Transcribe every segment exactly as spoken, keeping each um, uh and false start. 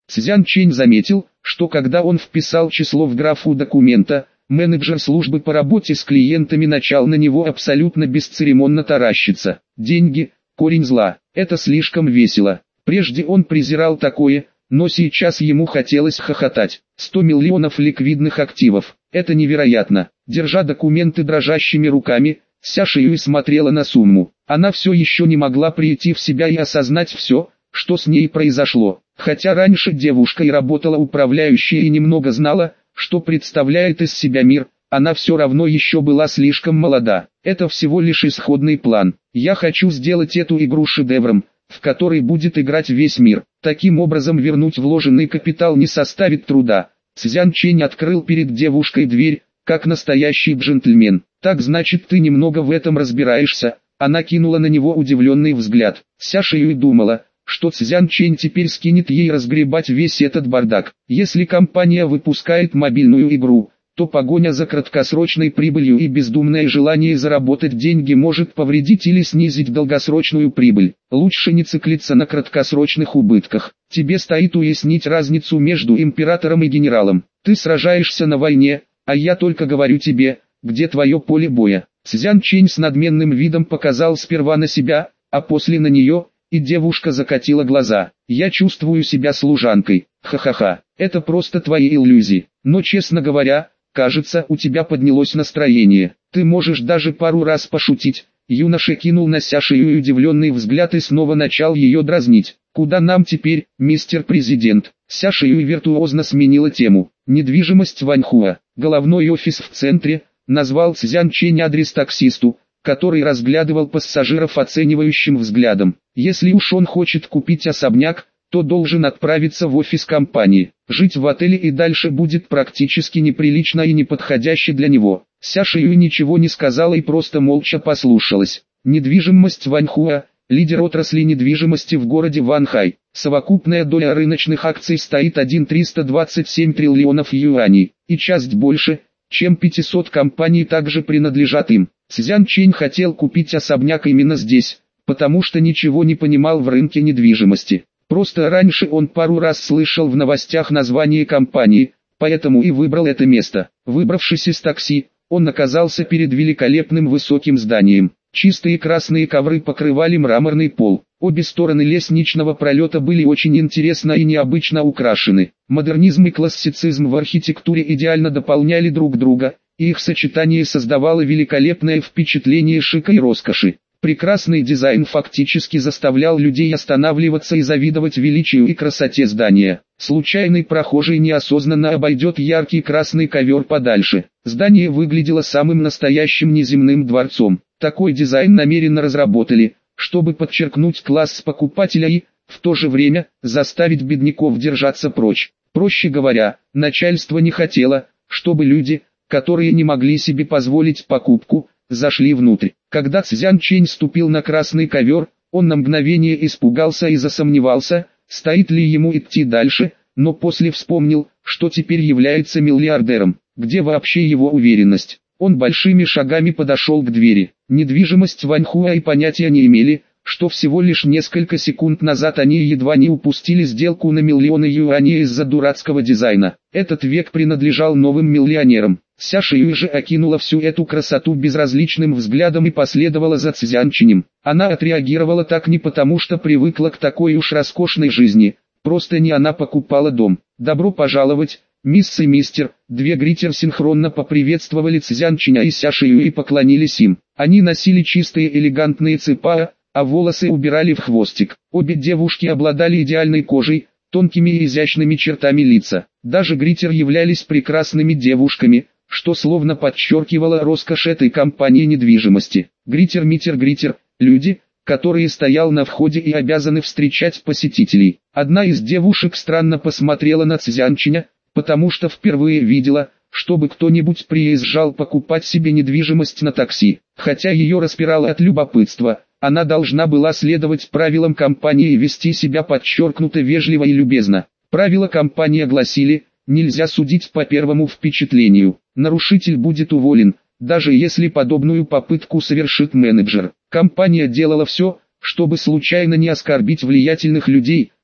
Цзян Чэнь заметил, что когда он вписал число в графу документа, менеджер службы по работе с клиентами начал на него абсолютно бесцеремонно таращиться. Деньги – корень зла, это слишком весело. Прежде он презирал такое, но сейчас ему хотелось хохотать. сто миллионов ликвидных активов, это невероятно. Держа документы дрожащими руками, Ся Шиюй смотрела на сумму. Она все еще не могла прийти в себя и осознать все, что с ней произошло. Хотя раньше девушка и работала управляющей и немного знала, что представляет из себя мир, она все равно еще была слишком молода. Это всего лишь исходный план. Я хочу сделать эту игру шедевром, в который будет играть весь мир. Таким образом вернуть вложенный капитал не составит труда. Цзян Чэнь открыл перед девушкой дверь, как настоящий джентльмен. Так значит ты немного в этом разбираешься. Она кинула на него удивленный взгляд. Ся Шиюй думала, что Цзян Чэнь теперь скинет ей разгребать весь этот бардак. Если компания выпускает мобильную игру, то погоня за краткосрочной прибылью и бездумное желание заработать деньги может повредить или снизить долгосрочную прибыль. Лучше не циклиться на краткосрочных убытках. Тебе стоит уяснить разницу между императором и генералом. Ты сражаешься на войне, а я только говорю тебе, где твое поле боя. Цзян Чэнь с надменным видом показал сперва на себя, а после на нее, и девушка закатила глаза. Я чувствую себя служанкой. Ха-ха-ха, это просто твои иллюзии. Но честно говоря, кажется, у тебя поднялось настроение. Ты можешь даже пару раз пошутить. Юноша кинул на Ся Шиюй удивленный взгляд и снова начал ее дразнить. Куда нам теперь, мистер президент? Ся Шиюй виртуозно сменила тему. Недвижимость Ваньхуа. Головной офис в центре. Назвал Цзян Чэнь адрес таксисту, который разглядывал пассажиров оценивающим взглядом. Если уж он хочет купить особняк, то должен отправиться в офис компании. Жить в отеле и дальше будет практически неприлично и неподходяще для него. Ся Шиюй ничего не сказала и просто молча послушалась. Недвижимость Ваньхуа, лидер отрасли недвижимости в городе Ванхай. Совокупная доля рыночных акций стоит один целых триста двадцать семь триллионов юаней, и часть больше, чем пятьсот компаний также принадлежат им. Цзян Чэнь хотел купить особняк именно здесь, потому что ничего не понимал в рынке недвижимости. Просто раньше он пару раз слышал в новостях название компании, поэтому и выбрал это место. Выбравшись из такси, он оказался перед великолепным высоким зданием. Чистые красные ковры покрывали мраморный пол. Обе стороны лестничного пролета были очень интересно и необычно украшены. Модернизм и классицизм в архитектуре идеально дополняли друг друга, и их сочетание создавало великолепное впечатление шика и роскоши. Прекрасный дизайн фактически заставлял людей останавливаться и завидовать величию и красоте здания. Случайный прохожий неосознанно обойдет яркий красный ковер подальше. Здание выглядело самым настоящим неземным дворцом. Такой дизайн намеренно разработали, чтобы подчеркнуть класс покупателя и, в то же время, заставить бедняков держаться прочь. Проще говоря, начальство не хотело, чтобы люди, которые не могли себе позволить покупку, зашли внутрь. Когда Цзян Чэнь ступил на красный ковер, он на мгновение испугался и засомневался, стоит ли ему идти дальше, но после вспомнил, что теперь является миллиардером. Где вообще его уверенность? Он большими шагами подошел к двери. Недвижимость Ваньхуа и понятия не имели, что всего лишь несколько секунд назад они едва не упустили сделку на миллионы юаней из-за дурацкого дизайна. Этот век принадлежал новым миллионерам. Ся Шиюй же окинула всю эту красоту безразличным взглядом и последовала за Цзян Чэнем. Она отреагировала так не потому, что привыкла к такой уж роскошной жизни, просто не она покупала дом. «Добро пожаловать, мисс и мистер». Две гритер синхронно поприветствовали Цзян Чэня и Ся Шиюй и поклонились им. Они носили чистые элегантные цепа, а волосы убирали в хвостик. Обе девушки обладали идеальной кожей, тонкими и изящными чертами лица. Даже гритер являлись прекрасными девушками, что словно подчеркивало роскошь этой компании недвижимости. Гритер-митер-гритер, люди, которые стоял на входе и обязаны встречать посетителей. Одна из девушек странно посмотрела на Цзян Чэня, потому что впервые видела, чтобы кто-нибудь приезжал покупать себе недвижимость на такси. Хотя ее распирало от любопытства, она должна была следовать правилам компании и вести себя подчеркнуто вежливо и любезно. Правила компании гласили: нельзя судить по первому впечатлению. Нарушитель будет уволен, даже если подобную попытку совершит менеджер. Компания делала все, чтобы случайно не оскорбить влиятельных людей,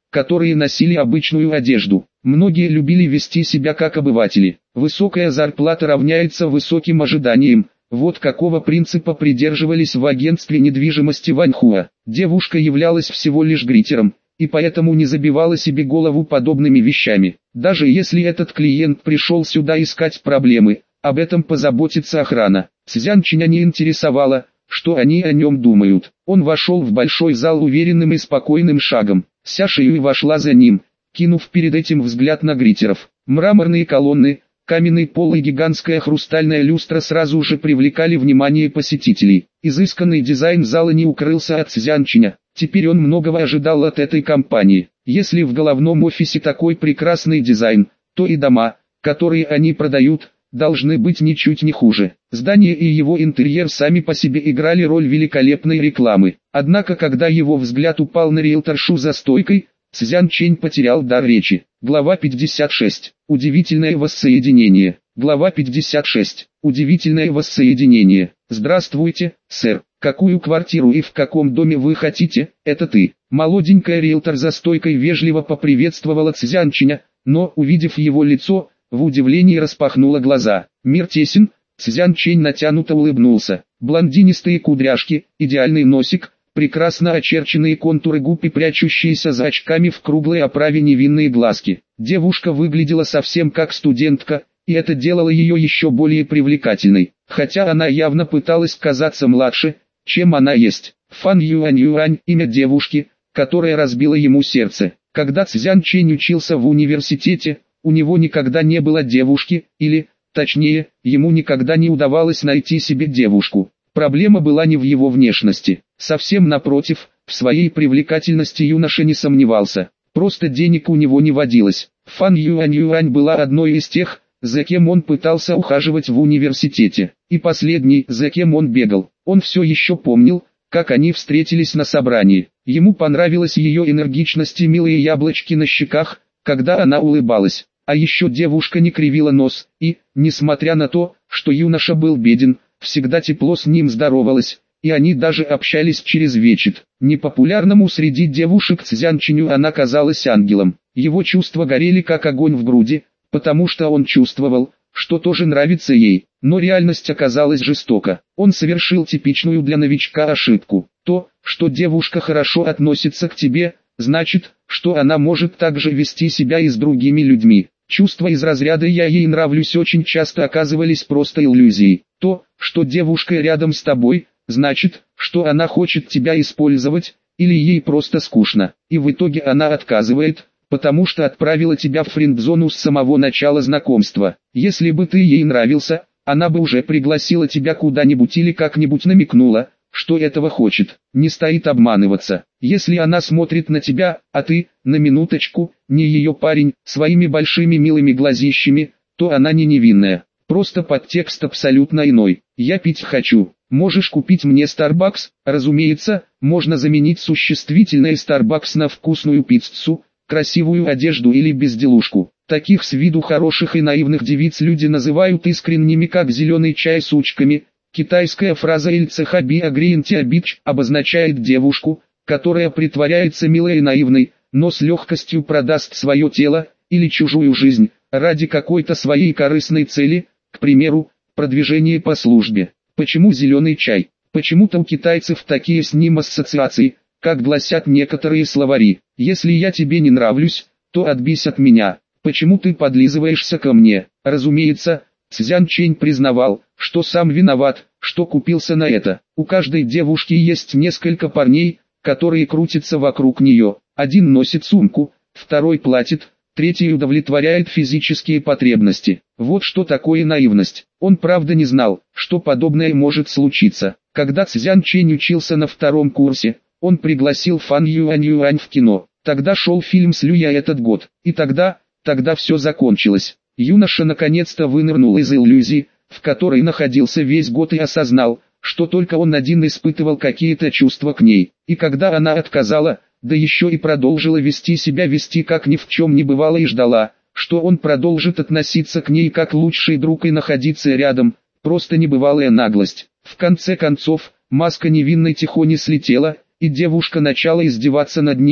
которые носили обычную одежду. Многие любили вести себя как обыватели. Высокая зарплата равняется высоким ожиданиям. Вот какого принципа придерживались в агентстве недвижимости Ваньхуа. Девушка являлась всего лишь гритером, и поэтому не забивала себе голову подобными вещами. Даже если этот клиент пришел сюда искать проблемы, об этом позаботится охрана. Цзянчиня не интересовало, что они о нем думают. Он вошел в большой зал уверенным и спокойным шагом. Ся Шиюй вошла за ним, кинув перед этим взгляд на гритеров. Мраморные колонны, каменный пол и гигантская хрустальная люстра сразу же привлекали внимание посетителей. Изысканный дизайн зала не укрылся от Цзянчиня. Теперь он многого ожидал от этой компании. Если в головном офисе такой прекрасный дизайн, то и дома, которые они продают, должны быть ничуть не хуже. Здание и его интерьер сами по себе играли роль великолепной рекламы. Однако когда его взгляд упал на риэлторшу за стойкой, Цзянчень потерял дар речи. Глава пятьдесят шесть. Удивительное воссоединение. Глава пятьдесят шесть. Удивительное воссоединение. Здравствуйте, сэр. Какую квартиру и в каком доме вы хотите? Это ты. Молоденькая риэлтор за стойкой вежливо поприветствовала Цзянченя, но, увидев его лицо, в удивлении распахнула глаза. Мир тесен. Цзянчень натянуто улыбнулся. Блондинистые кудряшки, идеальный носик, прекрасно очерченные контуры губ и прячущиеся за очками в круглой оправе невинные глазки. Девушка выглядела совсем как студентка, и это делало ее еще более привлекательной, хотя она явно пыталась казаться младше, чем она есть. Фан Юань Юань, имя девушки, которая разбила ему сердце. Когда Цзянчень учился в университете, у него никогда не было девушки, или, точнее, ему никогда не удавалось найти себе девушку. Проблема была не в его внешности. Совсем напротив, в своей привлекательности юноша не сомневался. Просто денег у него не водилось. Фан Юань Юань была одной из тех, за кем он пытался ухаживать в университете. И последний, за кем он бегал. Он все еще помнил, как они встретились на собрании. Ему понравилась ее энергичность и милые яблочки на щеках, когда она улыбалась. А еще девушка не кривила нос, и, несмотря на то, что юноша был беден, всегда тепло с ним здоровалась, и они даже общались через вечер. Непопулярному среди девушек Цзянченю она казалась ангелом. Его чувства горели как огонь в груди, потому что он чувствовал, что тоже нравится ей. Но реальность оказалась жестока. Он совершил типичную для новичка ошибку. То, что девушка хорошо относится к тебе, значит, что она может также вести себя и с другими людьми. Чувства из разряда «я ей нравлюсь» очень часто оказывались просто иллюзией. То, что девушка рядом с тобой, значит, что она хочет тебя использовать, или ей просто скучно. И в итоге она отказывает, потому что отправила тебя в френдзону с самого начала знакомства. Если бы ты ей нравился, она бы уже пригласила тебя куда-нибудь или как-нибудь намекнула, что этого хочет. Не стоит обманываться. Если она смотрит на тебя, а ты, на минуточку, не ее парень, своими большими милыми глазищами, то она не невинная. Просто подтекст абсолютно иной. Я пить хочу. Можешь купить мне Starbucks? Разумеется, можно заменить существительное Starbucks на вкусную пиццу, красивую одежду или безделушку. Таких с виду хороших и наивных девиц люди называют искренними как зеленый чай сучками. Китайская фраза «Ильцехаби агриенти абич» обозначает девушку, которая притворяется милой и наивной, но с легкостью продаст свое тело, или чужую жизнь, ради какой-то своей корыстной цели, к примеру, продвижения по службе. Почему зеленый чай? Почему-то у китайцев такие с ним ассоциации, как гласят некоторые словари. Если я тебе не нравлюсь, то отбись от меня. Почему ты подлизываешься ко мне? Разумеется, Цзянчень признавал, что сам виноват, что купился на это. У каждой девушки есть несколько парней, которые крутятся вокруг нее. Один носит сумку, второй платит, третий удовлетворяет физические потребности. Вот что такое наивность. Он правда не знал, что подобное может случиться. Когда Цзянчень учился на втором курсе, он пригласил Фан Юань Юань в кино. Тогда шел фильм с Люя этот год. И тогда, тогда все закончилось. Юноша наконец-то вынырнул из иллюзии, в которой находился весь год, и осознал, что только он один испытывал какие-то чувства к ней. И когда она отказала, да еще и продолжила вести себя вести как ни в чем не бывало, и ждала, что он продолжит относиться к ней как лучший друг и находиться рядом, просто небывалая наглость. В конце концов, маска невинной тихони слетела, и девушка начала издеваться над ним,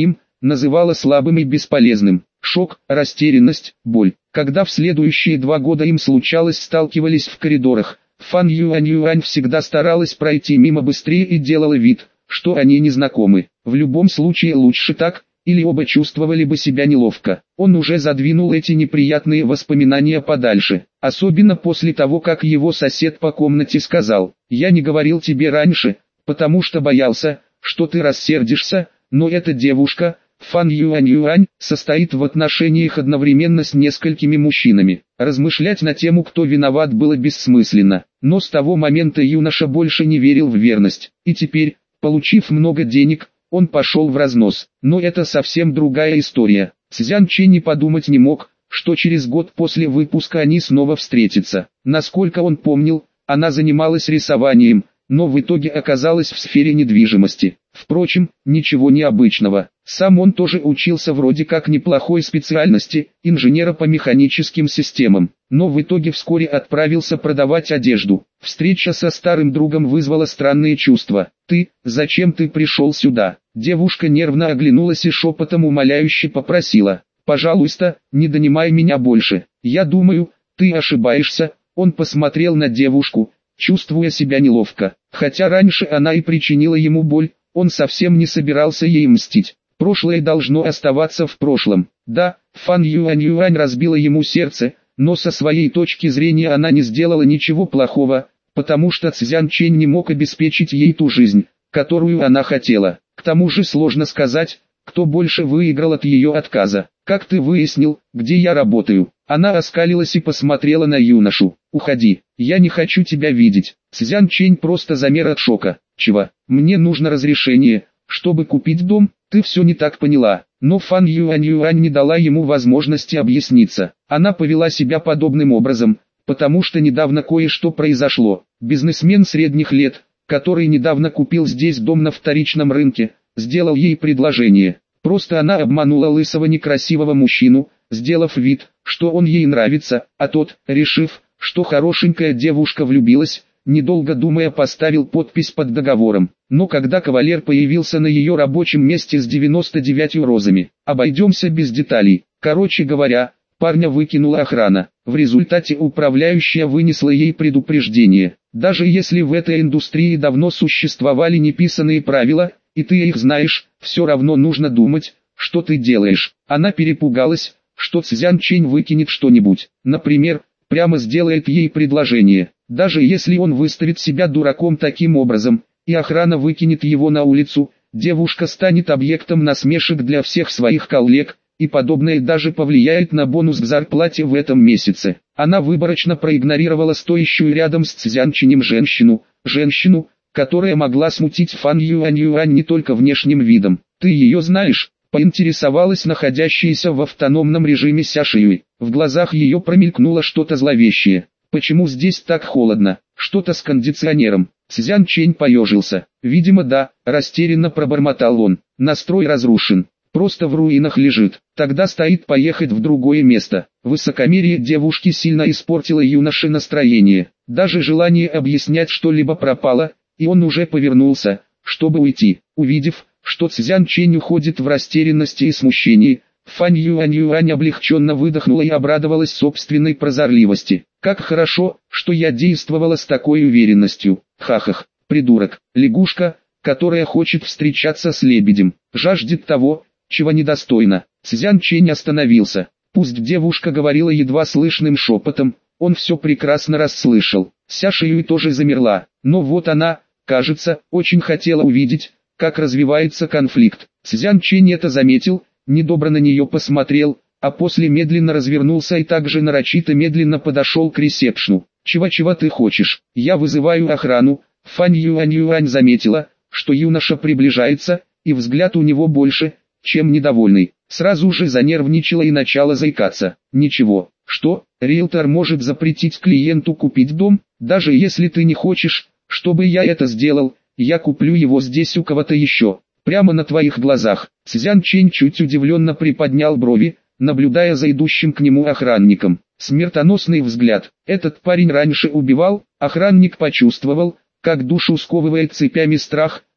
называла слабым и бесполезным. Шок, растерянность, боль. Когда в следующие два года им случалось сталкивались в коридорах, Фан Юань Юань всегда старалась пройти мимо быстрее и делала вид, что они не знакомы. В любом случае лучше так, или оба чувствовали бы себя неловко. Он уже задвинул эти неприятные воспоминания подальше, особенно после того, как его сосед по комнате сказал: «Я не говорил тебе раньше, потому что боялся, что ты рассердишься, но эта девушка, Фан Юань Юань, состоит в отношениях одновременно с несколькими мужчинами». Размышлять на тему, кто виноват, было бессмысленно, но с того момента юноша больше не верил в верность, и теперь, получив много денег, он пошел в разнос. Но это совсем другая история. Цзян Чэнь не подумать не мог, что через год после выпуска они снова встретятся. Насколько он помнил, она занималась рисованием, но в итоге оказалась в сфере недвижимости. Впрочем, ничего необычного. Сам он тоже учился вроде как неплохой специальности, инженера по механическим системам, но в итоге вскоре отправился продавать одежду. Встреча со старым другом вызвала странные чувства. «Ты, зачем ты пришел сюда?» Девушка нервно оглянулась и шепотом умоляюще попросила: «Пожалуйста, не донимай меня больше. Я думаю, ты ошибаешься». Он посмотрел на девушку, чувствуя себя неловко. Хотя раньше она и причинила ему боль, он совсем не собирался ей мстить. Прошлое должно оставаться в прошлом. Да, Фан Юань Юань разбила ему сердце, но со своей точки зрения она не сделала ничего плохого, потому что Цзян Чэнь не мог обеспечить ей ту жизнь, которую она хотела. К тому же сложно сказать, кто больше выиграл от ее отказа. «Как ты выяснил, где я работаю?» Она оскалилась и посмотрела на юношу. «Уходи, я не хочу тебя видеть». Цзян Чэнь просто замер от шока. «Чего? Мне нужно разрешение, чтобы купить дом?» «Ты все не так поняла». Но Фан Юань Юань не дала ему возможности объясниться. Она повела себя подобным образом, потому что недавно кое-что произошло. Бизнесмен средних лет, который недавно купил здесь дом на вторичном рынке, сделал ей предложение. Просто она обманула лысого некрасивого мужчину, сделав вид, что он ей нравится, а тот, решив, что хорошенькая девушка влюбилась, недолго думая поставил подпись под договором. Но когда кавалер появился на ее рабочем месте с девяноста девятью розами, обойдемся без деталей. Короче говоря, парня выкинула охрана. В результате управляющая вынесла ей предупреждение. Даже если в этой индустрии давно существовали неписанные правила, и ты их знаешь, все равно нужно думать, что ты делаешь. Она перепугалась, что Цзян Чэнь выкинет что-нибудь. Например, прямо сделает ей предложение. Даже если он выставит себя дураком таким образом, и охрана выкинет его на улицу, девушка станет объектом насмешек для всех своих коллег, и подобное даже повлияет на бонус к зарплате в этом месяце. Она выборочно проигнорировала стоящую рядом с Цзян Чэнем женщину, женщину, которая могла смутить Фан Юань Юань не только внешним видом. «Ты ее знаешь?» — поинтересовалась находящаяся в автономном режиме Ся Шиюй. В глазах ее промелькнуло что-то зловещее. «Почему здесь так холодно? Что-то с кондиционером?» Цзян Чэнь поежился. «Видимо, да», — растерянно пробормотал он. «Настрой разрушен. Просто в руинах лежит. Тогда стоит поехать в другое место». Высокомерие девушки сильно испортило юноше настроение. Даже желание объяснять что-либо пропало, и он уже повернулся, чтобы уйти. Увидев, что Цзян Чэнь уходит в растерянности и смущении, Фан Юань Юань облегченно выдохнула и обрадовалась собственной прозорливости. «Как хорошо, что я действовала с такой уверенностью. Хахах, придурок, лягушка, которая хочет встречаться с лебедем, жаждет того, чего недостойна». Цзян Чэнь остановился. Пусть девушка говорила едва слышным шепотом, он все прекрасно расслышал. Ся Шиюй тоже замерла, но вот она, кажется, очень хотела увидеть, как развивается конфликт. Цзян Чэнь это заметил, недобро на нее посмотрел, а после медленно развернулся и также нарочито медленно подошел к ресепшну. «Чего-чего ты хочешь? Я вызываю охрану». Фан Юань Юань заметила, что юноша приближается, и взгляд у него больше, чем недовольный. Сразу же занервничала и начала заикаться. «Ничего, что, риэлтор может запретить клиенту купить дом? Даже если ты не хочешь, чтобы я это сделал, я куплю его здесь у кого-то еще, прямо на твоих глазах». Цзян Чэнь чуть удивленно приподнял брови, наблюдая за идущим к нему охранником. Смертоносный взгляд. Этот парень раньше убивал. Охранник почувствовал, как душу сковывает цепями страх,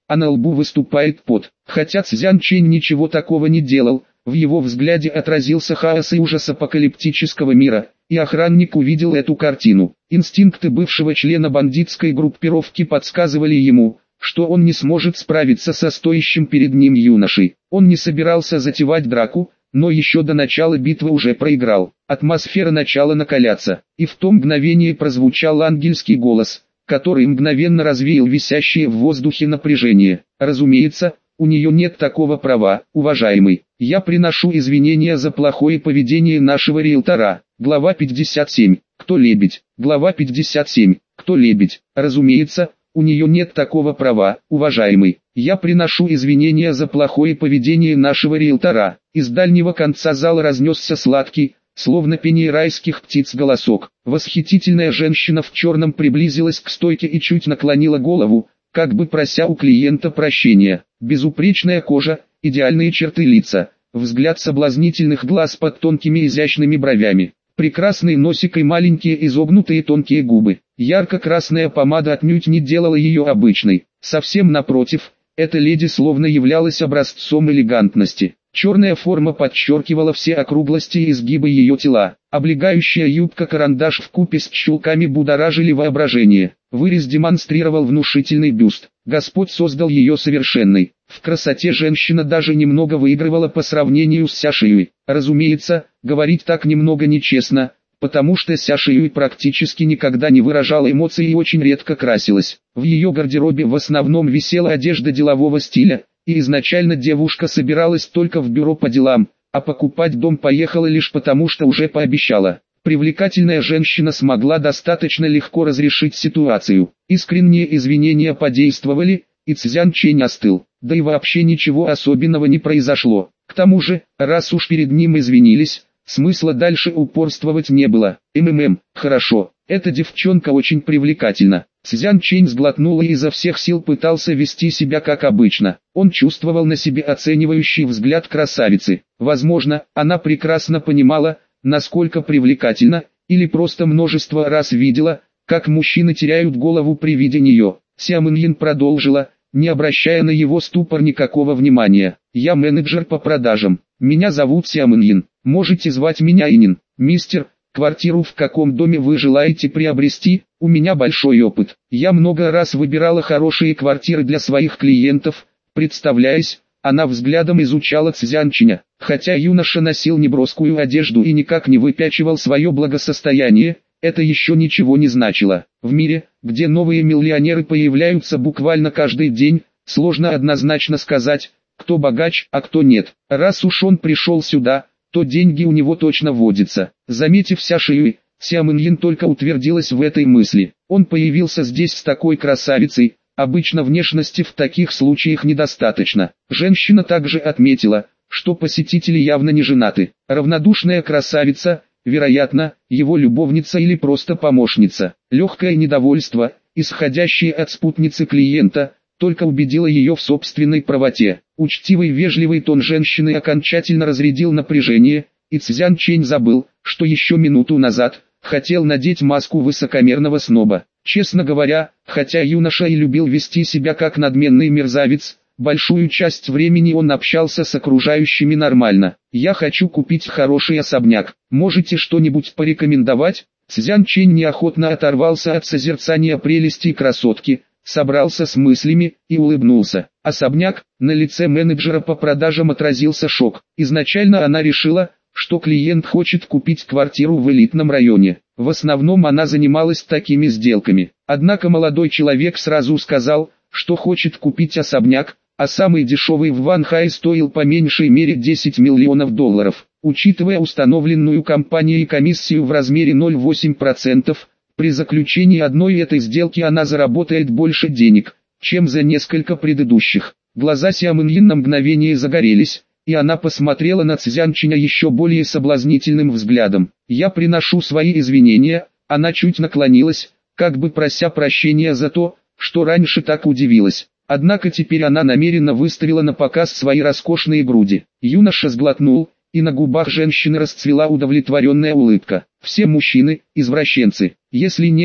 а на лбу выступает пот. Хотя Цзян Чэнь ничего такого не делал, в его взгляде отразился хаос и ужас апокалиптического мира, и охранник увидел эту картину. Инстинкты бывшего члена бандитской группировки подсказывали ему, что он не сможет справиться со стоящим перед ним юношей. Он не собирался затевать драку, но еще до начала битвы уже проиграл. Атмосфера начала накаляться, и в том мгновении прозвучал ангельский голос, который мгновенно развеял висящее в воздухе напряжение. Разумеется, у нее нет такого права, уважаемый. Я приношу извинения за плохое поведение нашего риэлтора. Глава пятьдесят семь. Кто лебедь? Глава пятьдесят семь. Кто лебедь? Разумеется, у нее нет такого права, уважаемый. Я приношу извинения за плохое поведение нашего риэлтора. Из дальнего конца зала разнесся сладкий, словно пение райских птиц, голосок. Восхитительная женщина в черном приблизилась к стойке и чуть наклонила голову, как бы прося у клиента прощения. Безупречная кожа, идеальные черты лица, взгляд соблазнительных глаз под тонкими изящными бровями, прекрасный носик и маленькие изогнутые тонкие губы. Ярко-красная помада отнюдь не делала ее обычной. Совсем напротив, эта леди словно являлась образцом элегантности. Черная форма подчеркивала все округлости и изгибы ее тела. Облегающая юбка-карандаш вкупе с чулками будоражили воображение. Вырез демонстрировал внушительный бюст. Господь создал ее совершенной. В красоте женщина даже немного выигрывала по сравнению с Ся Шиюй. Разумеется, говорить так немного нечестно, потому что Ся Шиюй практически никогда не выражала эмоций и очень редко красилась. В ее гардеробе в основном висела одежда делового стиля, и изначально девушка собиралась только в бюро по делам, а покупать дом поехала лишь потому, что уже пообещала. Привлекательная женщина смогла достаточно легко разрешить ситуацию. Искренние извинения подействовали, и Цзян Чэнь остыл. Да и вообще ничего особенного не произошло. К тому же, раз уж перед ним извинились, смысла дальше упорствовать не было. МММ, хорошо, эта девчонка очень привлекательна. Цзян Чэнь сглотнул и изо всех сил пытался вести себя как обычно. Он чувствовал на себе оценивающий взгляд красавицы. Возможно, она прекрасно понимала, насколько привлекательна, или просто множество раз видела, как мужчины теряют голову при виде нее. Ся Мэньин продолжила, не обращая на его ступор никакого внимания. «Я менеджер по продажам. Меня зовут Ся Мэньин. Можете звать меня Инин. Мистер, квартиру в каком доме вы желаете приобрести? У меня большой опыт. Я много раз выбирала хорошие квартиры для своих клиентов». Представляясь, она взглядом изучала Цзян Чэня. Хотя юноша носил неброскую одежду и никак не выпячивал свое благосостояние, это еще ничего не значило. В мире, где новые миллионеры появляются буквально каждый день, сложно однозначно сказать, кто богач, а кто нет. Раз уж он пришел сюда, то деньги у него точно водятся. Заметив Ся Шиюй, Ся Мэньин только утвердилась в этой мысли. Он появился здесь с такой красавицей, обычно внешности в таких случаях недостаточно. Женщина также отметила, что посетители явно не женаты. Равнодушная красавица, вероятно, его любовница или просто помощница. Легкое недовольство, исходящее от спутницы клиента, только убедило ее в собственной правоте. Учтивый вежливый тон женщины окончательно разрядил напряжение, и Цзян Чэнь забыл, что еще минуту назад хотел надеть маску высокомерного сноба. Честно говоря, хотя юноша и любил вести себя как надменный мерзавец, большую часть времени он общался с окружающими нормально. «Я хочу купить хороший особняк. Можете что-нибудь порекомендовать?» Цзян Чэнь неохотно оторвался от созерцания прелестей красотки, собрался с мыслями и улыбнулся. Особняк, на лице менеджера по продажам отразился шок. Изначально она решила, что клиент хочет купить квартиру в элитном районе. В основном она занималась такими сделками. Однако молодой человек сразу сказал, что хочет купить особняк, а самый дешевый в Ванхае стоил по меньшей мере десять миллионов долларов. Учитывая установленную компанией комиссию в размере ноль целых восемь десятых процента, при заключении одной этой сделки она заработает больше денег, чем за несколько предыдущих. Глаза Ся Мэньин на мгновение загорелись, и она посмотрела на Цзян Чэня еще более соблазнительным взглядом. «Я приношу свои извинения», она чуть наклонилась, как бы прося прощения за то, что раньше так удивилась. Однако теперь она намеренно выставила на показ свои роскошные груди. Юноша сглотнул, и на губах женщины расцвела удовлетворенная улыбка. «Все мужчины – извращенцы. Если нет,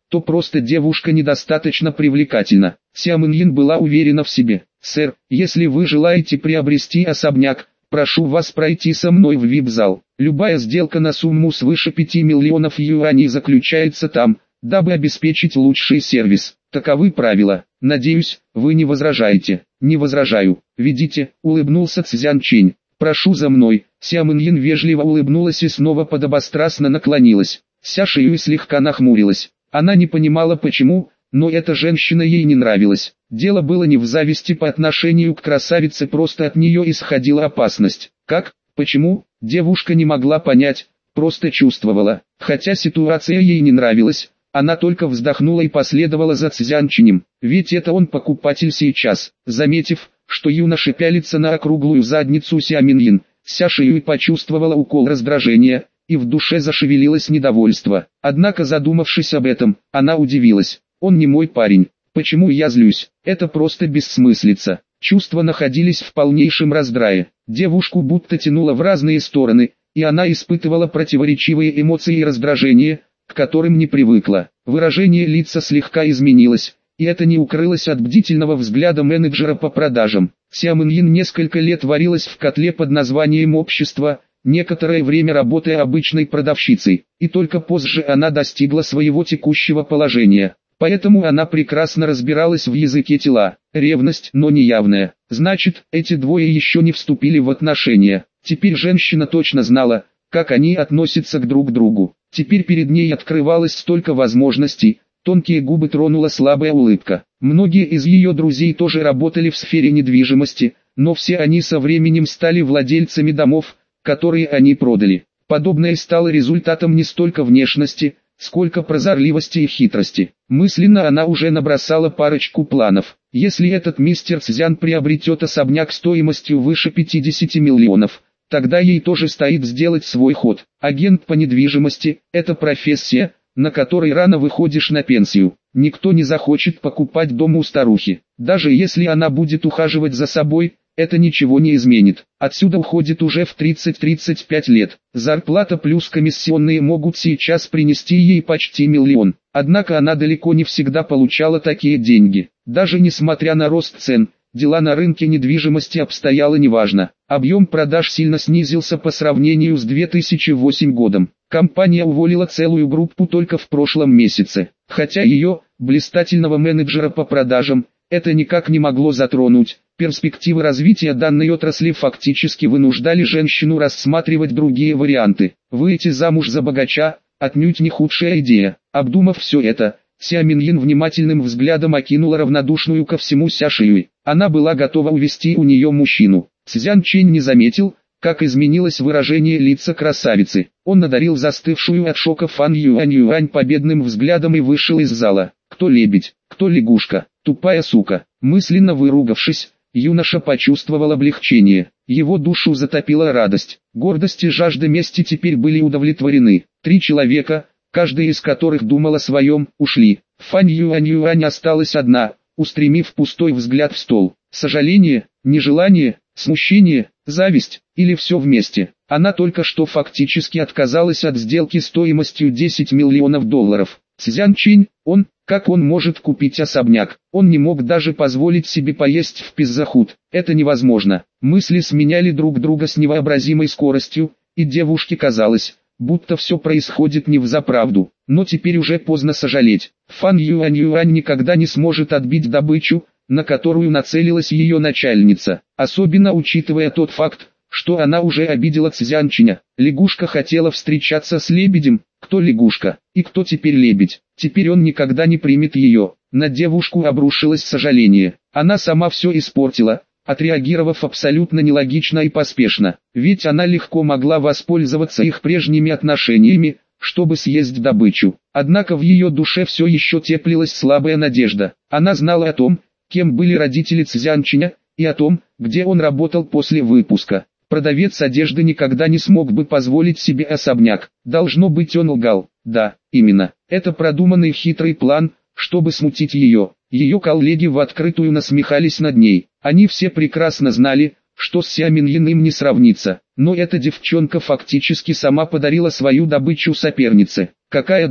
то просто девушка недостаточно привлекательна. Ся Минлин была уверена в себе. «Сэр, если вы желаете приобрести особняк, прошу вас пройти со мной в ви ай пи-зал. Любая сделка на сумму свыше пяти миллионов юаней заключается там, дабы обеспечить лучший сервис. Таковы правила. Надеюсь, вы не возражаете». «Не возражаю. Ведите», — улыбнулся Цзян Чинь. «Прошу за мной». Ся Минлин вежливо улыбнулась и снова подобострастно наклонилась. Ся Шиюй слегка нахмурилась. Она не понимала почему, но эта женщина ей не нравилась. Дело было не в зависти по отношению к красавице, просто от нее исходила опасность. Как? Почему? Девушка не могла понять, просто чувствовала. Хотя ситуация ей не нравилась, она только вздохнула и последовала за Цзянчинем. Ведь это он покупатель сейчас. Заметив, что юноша пялится на округлую задницу Ся Минлин, Ся Шиюй почувствовала укол раздражения, и в душе зашевелилось недовольство. Однако, задумавшись об этом, она удивилась. «Он не мой парень. Почему я злюсь? Это просто бессмыслица». Чувства находились в полнейшем раздрае. Девушку будто тянуло в разные стороны, и она испытывала противоречивые эмоции и раздражение, к которым не привыкла. Выражение лица слегка изменилось, и это не укрылось от бдительного взгляда менеджера по продажам. Ся Минлин несколько лет варилась в котле под названием «Общество», некоторое время работая обычной продавщицей, и только позже она достигла своего текущего положения. Поэтому она прекрасно разбиралась в языке тела. Ревность, но не явная. Значит, эти двое еще не вступили в отношения. Теперь женщина точно знала, как они относятся к друг другу. Теперь перед ней открывалось столько возможностей. Тонкие губы тронула слабая улыбка. Многие из ее друзей тоже работали в сфере недвижимости, но все они со временем стали владельцами домов, которые они продали. Подобное стало результатом не столько внешности, сколько прозорливости и хитрости. Мысленно она уже набросала парочку планов. Если этот мистер Цзян приобретет особняк стоимостью выше пятидесяти миллионов, тогда ей тоже стоит сделать свой ход. Агент по недвижимости – это профессия, на которой рано выходишь на пенсию. Никто не захочет покупать дом у старухи. Даже если она будет ухаживать за собой, это ничего не изменит. Отсюда уходит уже в тридцать-тридцать пять лет. Зарплата плюс комиссионные могут сейчас принести ей почти миллион. Однако она далеко не всегда получала такие деньги. Даже несмотря на рост цен, дела на рынке недвижимости обстояло неважно. Объем продаж сильно снизился по сравнению с две тысячи восьмым годом. Компания уволила целую группу только в прошлом месяце. Хотя ее, блистательного менеджера по продажам, это никак не могло затронуть. Перспективы развития данной отрасли фактически вынуждали женщину рассматривать другие варианты. Выйти замуж за богача – отнюдь не худшая идея. Обдумав все это, Ся Минлин внимательным взглядом окинула равнодушную ко всему Ся Шиюй. Она была готова увести у нее мужчину. Цзян Чинь не заметил, как изменилось выражение лица красавицы. Он надарил застывшую от шока Фан Юань Юань победным взглядом и вышел из зала. Кто лебедь, кто лягушка, тупая сука. Мысленно выругавшись, юноша почувствовал облегчение. Его душу затопила радость. Гордость и жажда мести теперь были удовлетворены. Три человека, каждый из которых думал о своем, ушли. Фан Юань Юань осталась одна, устремив пустой взгляд в стол. Сожаление, нежелание, смущение, зависть, или все вместе. Она только что фактически отказалась от сделки стоимостью десять миллионов долларов. Цзян Чинь, он, как он может купить особняк? Он не мог даже позволить себе поесть в пиззахут. Это невозможно. Мысли сменяли друг друга с невообразимой скоростью, и девушке казалось, будто все происходит не взаправду. Но теперь уже поздно сожалеть. Фан Юань Юань никогда не сможет отбить добычу, на которую нацелилась ее начальница. Особенно учитывая тот факт, что она уже обидела Цзянчиня. Лягушка хотела встречаться с лебедем. Кто лягушка? И кто теперь лебедь? Теперь он никогда не примет ее. На девушку обрушилось сожаление. Она сама все испортила, отреагировав абсолютно нелогично и поспешно. Ведь она легко могла воспользоваться их прежними отношениями, чтобы съесть добычу. Однако в ее душе все еще теплилась слабая надежда. Она знала о том, кем были родители Цзянчиня, и о том, где он работал после выпуска. Продавец одежды никогда не смог бы позволить себе особняк. Должно быть, он лгал. Да, именно. Это продуманный хитрый план, чтобы смутить ее. Ее коллеги в открытую насмехались над ней. Они все прекрасно знали, что с Ся Минлин им не сравнится. Но эта девчонка фактически сама подарила свою добычу сопернице. Какая дура.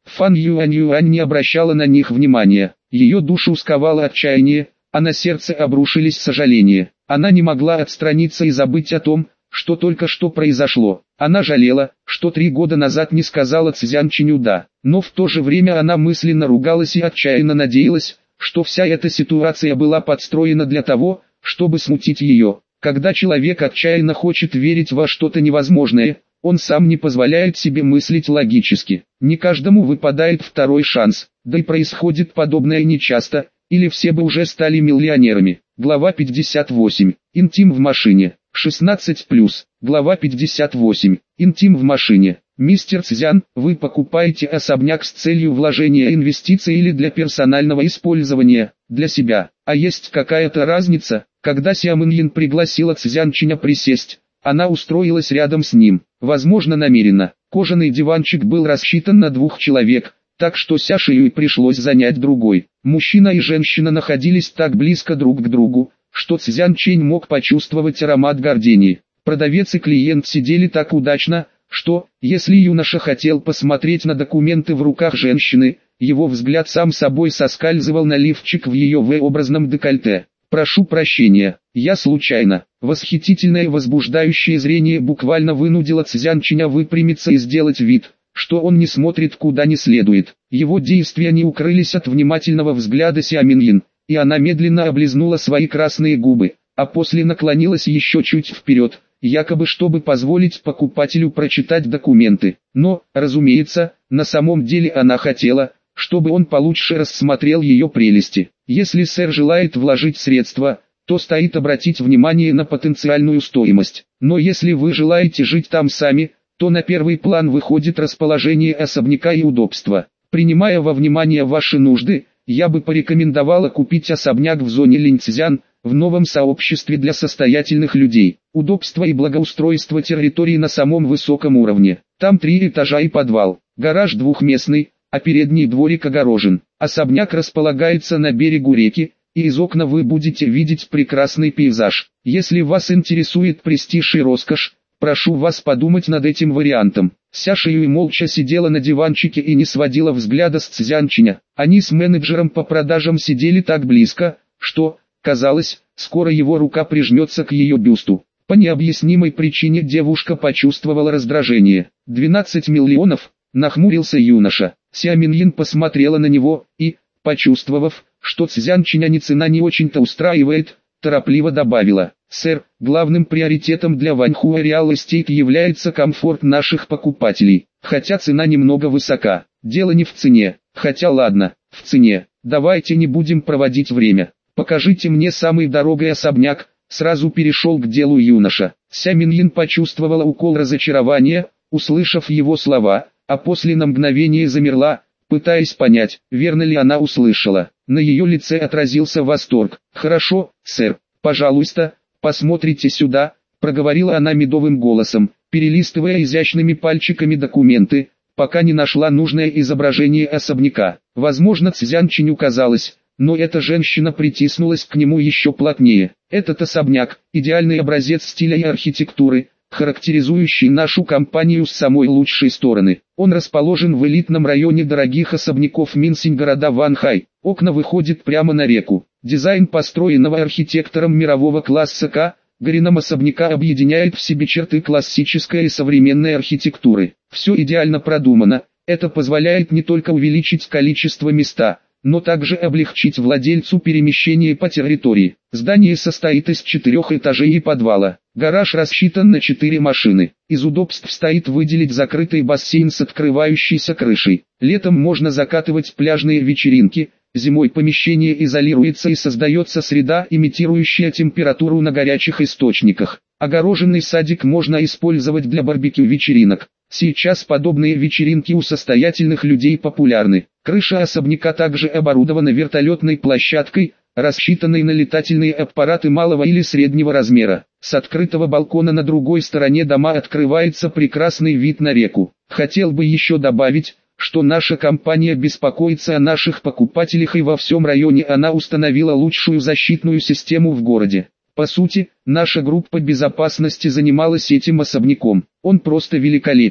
Фан Юань Юань не обращала на них внимания. Ее душу сковало отчаяние, а на сердце обрушились сожаления. Она не могла отстраниться и забыть о том, что только что произошло. Она жалела, что три года назад не сказала Цзян Чиню «да», но в то же время она мысленно ругалась и отчаянно надеялась, что вся эта ситуация была подстроена для того, чтобы смутить ее. Когда человек отчаянно хочет верить во что-то невозможное, он сам не позволяет себе мыслить логически. Не каждому выпадает второй шанс, да и происходит подобное нечасто, или все бы уже стали миллионерами. Глава пятьдесят восемь. Интим в машине. шестнадцать плюс. Глава пятьдесят восемь. Интим в машине. Мистер Цзян, вы покупаете особняк с целью вложения инвестиций или для персонального использования, для себя. А есть какая-то разница? Когда Ся Миньин пригласила Цзян Чиня присесть, она устроилась рядом с ним, возможно намеренно. Кожаный диванчик был рассчитан на двух человек, так что Ся Шиюй пришлось занять другой. Мужчина и женщина находились так близко друг к другу, что Цзян Чинь мог почувствовать аромат гордения. Продавец и клиент сидели так удачно, что, если юноша хотел посмотреть на документы в руках женщины, его взгляд сам собой соскальзывал на лифчик в ее V-образном декольте. «Прошу прощения, я случайно». Восхитительное возбуждающее зрение буквально вынудило Цзян Чиня выпрямиться и сделать вид, что он не смотрит куда не следует. Его действия не укрылись от внимательного взгляда Ся Миньин, и она медленно облизнула свои красные губы, а после наклонилась еще чуть вперед, якобы чтобы позволить покупателю прочитать документы. Но, разумеется, на самом деле она хотела, чтобы он получше рассмотрел ее прелести. Если сэр желает вложить средства, то стоит обратить внимание на потенциальную стоимость. Но если вы желаете жить там сами, то на первый план выходит расположение особняка и удобства. Принимая во внимание ваши нужды, я бы порекомендовала купить особняк в зоне Линьцзян, в новом сообществе для состоятельных людей. Удобство и благоустройство территории на самом высоком уровне. Там три этажа и подвал. Гараж двухместный, а передний дворик огорожен. Особняк располагается на берегу реки, и из окна вы будете видеть прекрасный пейзаж. Если вас интересует престиж и роскошь, прошу вас подумать над этим вариантом. Ся Шиюй молча сидела на диванчике и не сводила взгляда с Цзян Чиня. Они с менеджером по продажам сидели так близко, что, казалось, скоро его рука прижмется к ее бюсту. По необъяснимой причине девушка почувствовала раздражение. двенадцать миллионов, нахмурился юноша. Ся Миньин посмотрела на него и, почувствовав, что Цзян Чиня ни цена не очень-то устраивает, торопливо добавила: «Сэр, главным приоритетом для Ваньхуа Real Estate является комфорт наших покупателей, хотя цена немного высока. Дело не в цене, хотя ладно, в цене. Давайте не будем проводить время. Покажите мне самый дорогой особняк», сразу перешел к делу юноша. Ся Миньин почувствовала укол разочарования, услышав его слова, а после на мгновение замерла, пытаясь понять, верно ли она услышала. На ее лице отразился восторг. «Хорошо, сэр, пожалуйста, посмотрите сюда», проговорила она медовым голосом, перелистывая изящными пальчиками документы, пока не нашла нужное изображение особняка. Возможно, Цзян Чиню казалось, но эта женщина притиснулась к нему еще плотнее. Этот особняк – идеальный образец стиля и архитектуры, характеризующий нашу компанию с самой лучшей стороны. Он расположен в элитном районе дорогих особняков Минсинь города Ванхай. Окна выходят прямо на реку. Дизайн построенного архитектором мирового класса К. Горином особняка объединяет в себе черты классической и современной архитектуры. Все идеально продумано. Это позволяет не только увеличить количество места, но также облегчить владельцу перемещение по территории. Здание состоит из четырех этажей и подвала. Гараж рассчитан на четыре машины. Из удобств стоит выделить закрытый бассейн с открывающейся крышей. Летом можно закатывать пляжные вечеринки, зимой помещение изолируется и создается среда, имитирующая температуру на горячих источниках. Огороженный садик можно использовать для барбекю-вечеринок. Сейчас подобные вечеринки у состоятельных людей популярны. Крыша особняка также оборудована вертолетной площадкой, рассчитанной на летательные аппараты малого или среднего размера. С открытого балкона на другой стороне дома открывается прекрасный вид на реку. Хотел бы еще добавить, что наша компания беспокоится о наших покупателях, и во всем районе она установила лучшую защитную систему в городе. По сути, наша группа безопасности занималась этим особняком. Он просто великолепен.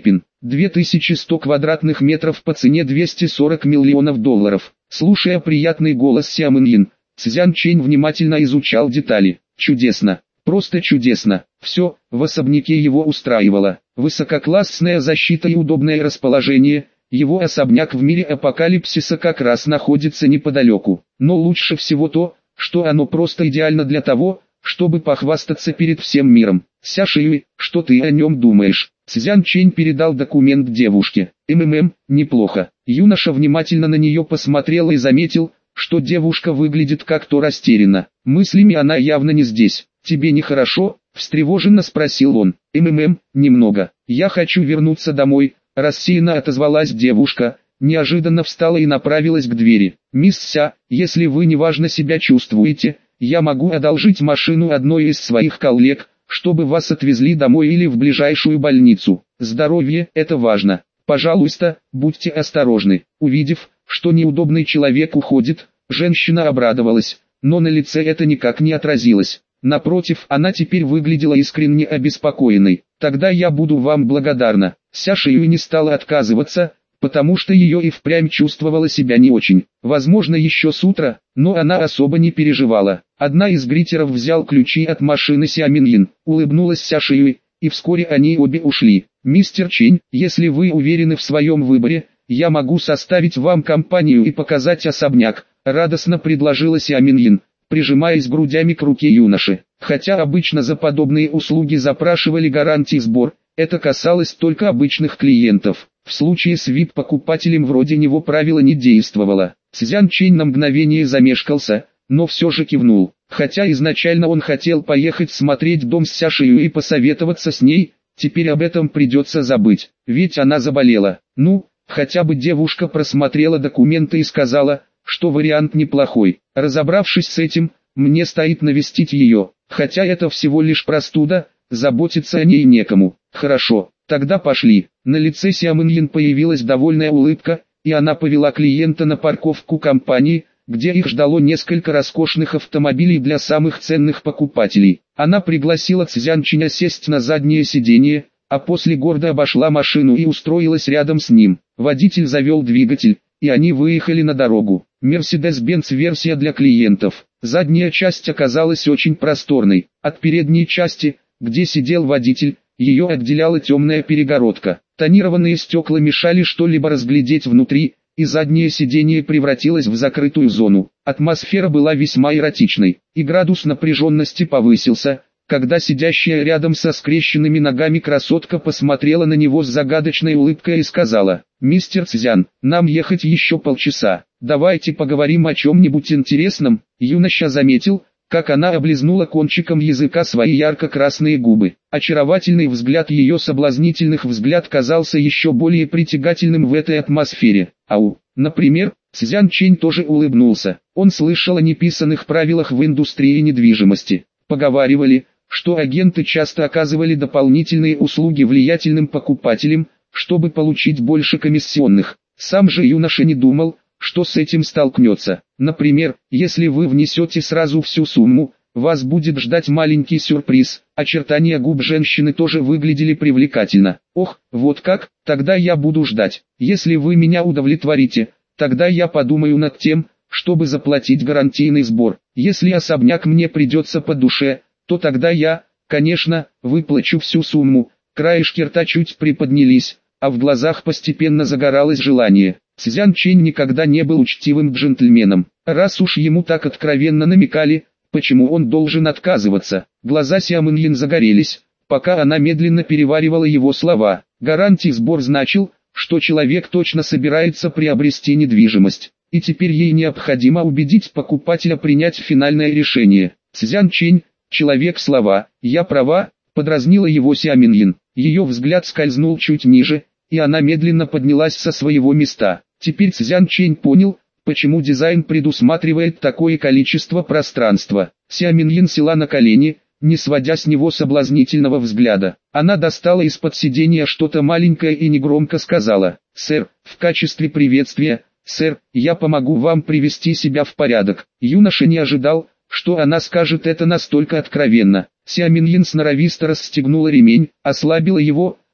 две тысячи сто квадратных метров по цене двести сорок миллионов долларов. Слушая приятный голос Сяо Минлин, Цзян Чэнь внимательно изучал детали. Чудесно, просто чудесно. Все в особняке его устраивало. Высококлассная защита и удобное расположение. Его особняк в мире апокалипсиса как раз находится неподалеку. Но лучше всего то, что оно просто идеально для того, чтобы похвастаться перед всем миром. Ся Шиюй, что ты о нем думаешь? Цзян Чэнь передал документ девушке. МММ, неплохо. Юноша внимательно на нее посмотрел и заметил, что девушка выглядит как-то растерянно. Мыслями она явно не здесь. Тебе нехорошо? Встревоженно спросил он. МММ, немного. Я хочу вернуться домой. Рассеянно отозвалась девушка, неожиданно встала и направилась к двери. Мисс Ся, если вы неважно себя чувствуете, я могу одолжить машину одной из своих коллег, чтобы вас отвезли домой или в ближайшую больницу. Здоровье – это важно. Пожалуйста, будьте осторожны. Увидев, что неудобный человек уходит, женщина обрадовалась, но на лице это никак не отразилось. Напротив, она теперь выглядела искренне обеспокоенной. Тогда я буду вам благодарна. Ся Шиюй не стала отказываться, потому что ее и впрямь чувствовала себя не очень. Возможно, еще с утра, но она особо не переживала. Одна из гритеров взял ключи от машины Сяо Минлин, улыбнулась Ся Шиюй, и вскоре они обе ушли. «Мистер Чэнь, если вы уверены в своем выборе, я могу составить вам компанию и показать особняк», радостно предложила Сяо Минлин, прижимаясь грудями к руке юноши. Хотя обычно за подобные услуги запрашивали гарантий сбор, это касалось только обычных клиентов. В случае с ви ай пи-покупателем вроде него правило не действовало. Цзян Чэнь на мгновение замешкался, но все же кивнул. Хотя изначально он хотел поехать смотреть дом с Ся Шиюй и посоветоваться с ней, теперь об этом придется забыть, ведь она заболела. Ну, хотя бы девушка просмотрела документы и сказала, что вариант неплохой. Разобравшись с этим, мне стоит навестить ее. Хотя это всего лишь простуда, заботиться о ней некому. Хорошо, тогда пошли. На лице Сяо Минлин появилась довольная улыбка, и она повела клиента на парковку компании, где их ждало несколько роскошных автомобилей для самых ценных покупателей. Она пригласила Цзян Чэня сесть на заднее сиденье, а после гордо обошла машину и устроилась рядом с ним. Водитель завел двигатель, и они выехали на дорогу. Мерседес-Бенц версия для клиентов. Задняя часть оказалась очень просторной. От передней части, где сидел водитель, ее отделяла темная перегородка. Тонированные стекла мешали что-либо разглядеть внутри, и заднее сиденье превратилось в закрытую зону. Атмосфера была весьма эротичной, и градус напряженности повысился, когда сидящая рядом со скрещенными ногами красотка посмотрела на него с загадочной улыбкой и сказала: «Мистер Цзян, нам ехать еще полчаса, давайте поговорим о чем-нибудь интересном». Юноша заметил, как она облизнула кончиком языка свои ярко-красные губы. Очаровательный взгляд ее соблазнительных взгляд казался еще более притягательным в этой атмосфере. Ау, например, Цзян Чэнь тоже улыбнулся. Он слышал о неписанных правилах в индустрии недвижимости. Поговаривали, что агенты часто оказывали дополнительные услуги влиятельным покупателям, чтобы получить больше комиссионных. Сам же юноша не думал, что с этим столкнется. Например, если вы внесете сразу всю сумму, вас будет ждать маленький сюрприз. Очертания губ женщины тоже выглядели привлекательно. Ох, вот как, тогда я буду ждать. Если вы меня удовлетворите, тогда я подумаю над тем, чтобы заплатить гарантийный сбор. Если особняк мне придется по душе, то тогда я, конечно, выплачу всю сумму. Краешки рта чуть приподнялись, а в глазах постепенно загоралось желание. Цзян Чэнь никогда не был учтивым джентльменом. Раз уж ему так откровенно намекали, почему он должен отказываться? Глаза Сяо Минлин загорелись, пока она медленно переваривала его слова. Гарантий сбор значил, что человек точно собирается приобрести недвижимость, и теперь ей необходимо убедить покупателя принять финальное решение. Цзян Чэнь, человек слова, я права, подразнила его Сяо Минлин. Ее взгляд скользнул чуть ниже, и она медленно поднялась со своего места. Теперь Цзян Чэнь понял, почему дизайн предусматривает такое количество пространства. Сяо Минлин села на колени, не сводя с него соблазнительного взгляда. Она достала из-под сиденья что-то маленькое и негромко сказала: «Сэр, в качестве приветствия, сэр, я помогу вам привести себя в порядок». Юноша не ожидал, что она скажет это настолько откровенно. Сяо Минлин сноровисто расстегнула ремень, ослабила его,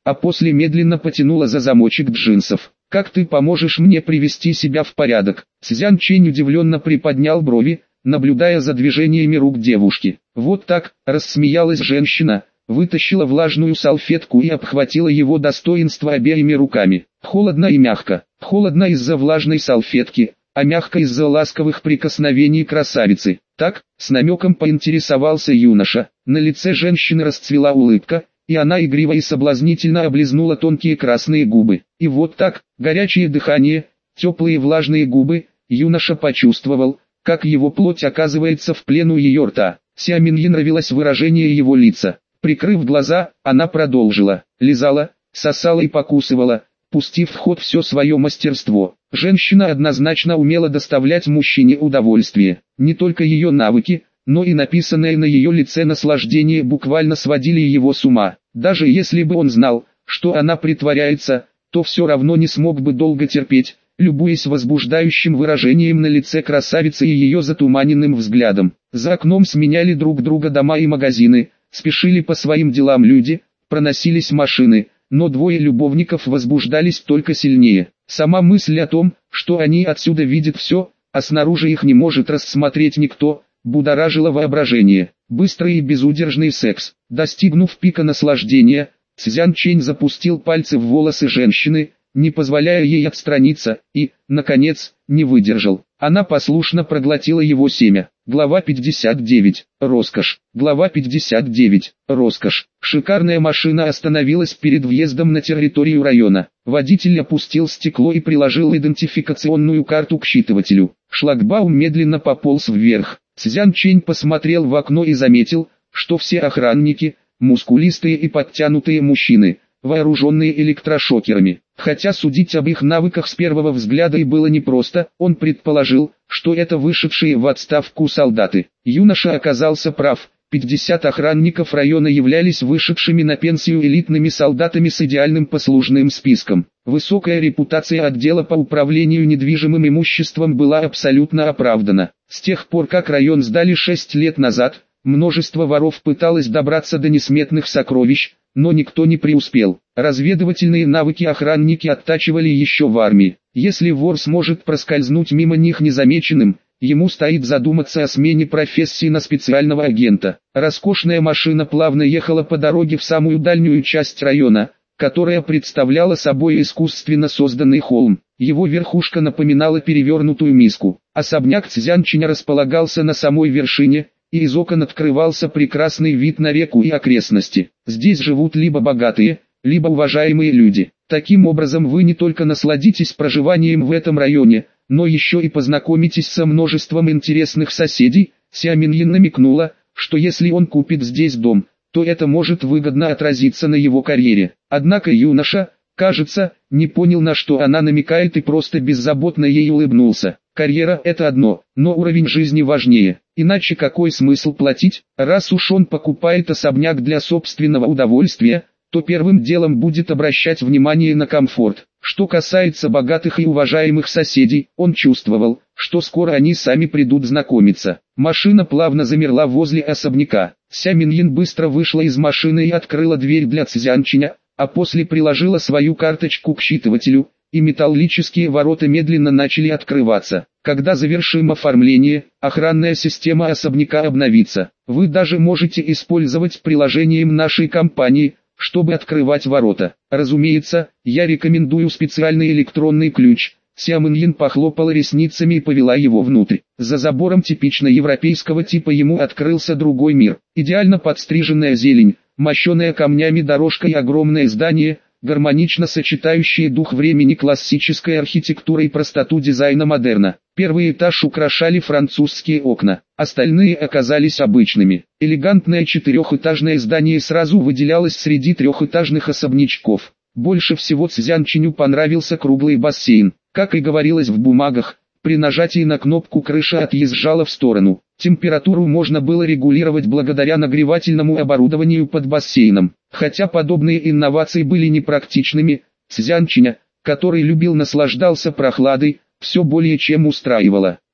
а после медленно потянула за замочек джинсов. «Как ты поможешь мне привести себя в порядок?» Цзян Чэнь удивленно приподнял брови, наблюдая за движениями рук девушки. «Вот так», — рассмеялась женщина, вытащила влажную салфетку и обхватила его достоинство обеими руками. Холодно и мягко. Холодно из-за влажной салфетки, а мягко из-за ласковых прикосновений красавицы. Так, с намеком поинтересовался юноша. На лице женщины расцвела улыбка, и она игриво и соблазнительно облизнула тонкие красные губы. И вот так, горячее дыхание, теплые влажные губы, юноша почувствовал, как его плоть оказывается в плену ее рта. Ся Миньи нравилось выражение его лица. Прикрыв глаза, она продолжила, лизала, сосала и покусывала, пустив в ход все свое мастерство. Женщина однозначно умела доставлять мужчине удовольствие. Не только ее навыки, но и написанное на ее лице наслаждение буквально сводили его с ума. Даже если бы он знал, что она притворяется, то все равно не смог бы долго терпеть, любуясь возбуждающим выражением на лице красавицы и ее затуманенным взглядом. За окном сменяли друг друга дома и магазины, спешили по своим делам люди, проносились машины, но двое любовников возбуждались только сильнее. Сама мысль о том, что они отсюда видят все, а снаружи их не может рассмотреть никто, будоражила воображение. Быстрый и безудержный секс. Достигнув пика наслаждения, Цзян Чэнь запустил пальцы в волосы женщины, не позволяя ей отстраниться, и, наконец, не выдержал. Она послушно проглотила его семя. Глава пятьдесят девять. Роскошь. Глава пятьдесят девять. Роскошь. Шикарная машина остановилась перед въездом на территорию района. Водитель опустил стекло и приложил идентификационную карту к считывателю. Шлагбаум медленно пополз вверх. Цзян Чэнь посмотрел в окно и заметил, что все охранники, мускулистые и подтянутые мужчины, вооруженные электрошокерами. Хотя судить об их навыках с первого взгляда и было непросто, он предположил, что это вышедшие в отставку солдаты. Юноша оказался прав, пятьдесят охранников района являлись вышедшими на пенсию элитными солдатами с идеальным послужным списком. Высокая репутация отдела по управлению недвижимым имуществом была абсолютно оправдана. С тех пор как район сдали шесть лет назад, множество воров пыталось добраться до несметных сокровищ, но никто не преуспел. Разведывательные навыки охранники оттачивали еще в армии. Если вор сможет проскользнуть мимо них незамеченным, ему стоит задуматься о смене профессии на специального агента. Роскошная машина плавно ехала по дороге в самую дальнюю часть района, которая представляла собой искусственно созданный холм. Его верхушка напоминала перевернутую миску. Особняк Цзян Чэня располагался на самой вершине, и из окон открывался прекрасный вид на реку и окрестности. Здесь живут либо богатые, либо уважаемые люди. Таким образом вы не только насладитесь проживанием в этом районе, но еще и познакомитесь со множеством интересных соседей. Ся Миньи намекнула, что если он купит здесь дом, то это может выгодно отразиться на его карьере. Однако юноша, кажется, не понял, на что она намекает, и просто беззаботно ей улыбнулся. Карьера – это одно, но уровень жизни важнее. Иначе какой смысл платить? Раз уж он покупает особняк для собственного удовольствия, то первым делом будет обращать внимание на комфорт. Что касается богатых и уважаемых соседей, он чувствовал, что скоро они сами придут знакомиться. Машина плавно замерла возле особняка. Ся Миньин быстро вышла из машины и открыла дверь для Цзян Чэня, а после приложила свою карточку к считывателю, и металлические ворота медленно начали открываться. Когда завершим оформление, охранная система особняка обновится. Вы даже можете использовать приложением нашей компании, чтобы открывать ворота. Разумеется, я рекомендую специальный электронный ключ. Ся Миньин похлопала ресницами и повела его внутрь. За забором типично европейского типа ему открылся другой мир. Идеально подстриженная зелень, мощеная камнями дорожка и огромное здание, гармонично сочетающие дух времени классической архитектуры и простоту дизайна модерна. Первый этаж украшали французские окна, остальные оказались обычными. Элегантное четырехэтажное здание сразу выделялось среди трехэтажных особнячков. Больше всего Цзян Чэню понравился круглый бассейн. Как и говорилось в бумагах, при нажатии на кнопку крыша отъезжала в сторону. Температуру можно было регулировать благодаря нагревательному оборудованию под бассейном. Хотя подобные инновации были непрактичными, Цзян Чэня, который любил наслаждался прохладой, все более чем устраивало.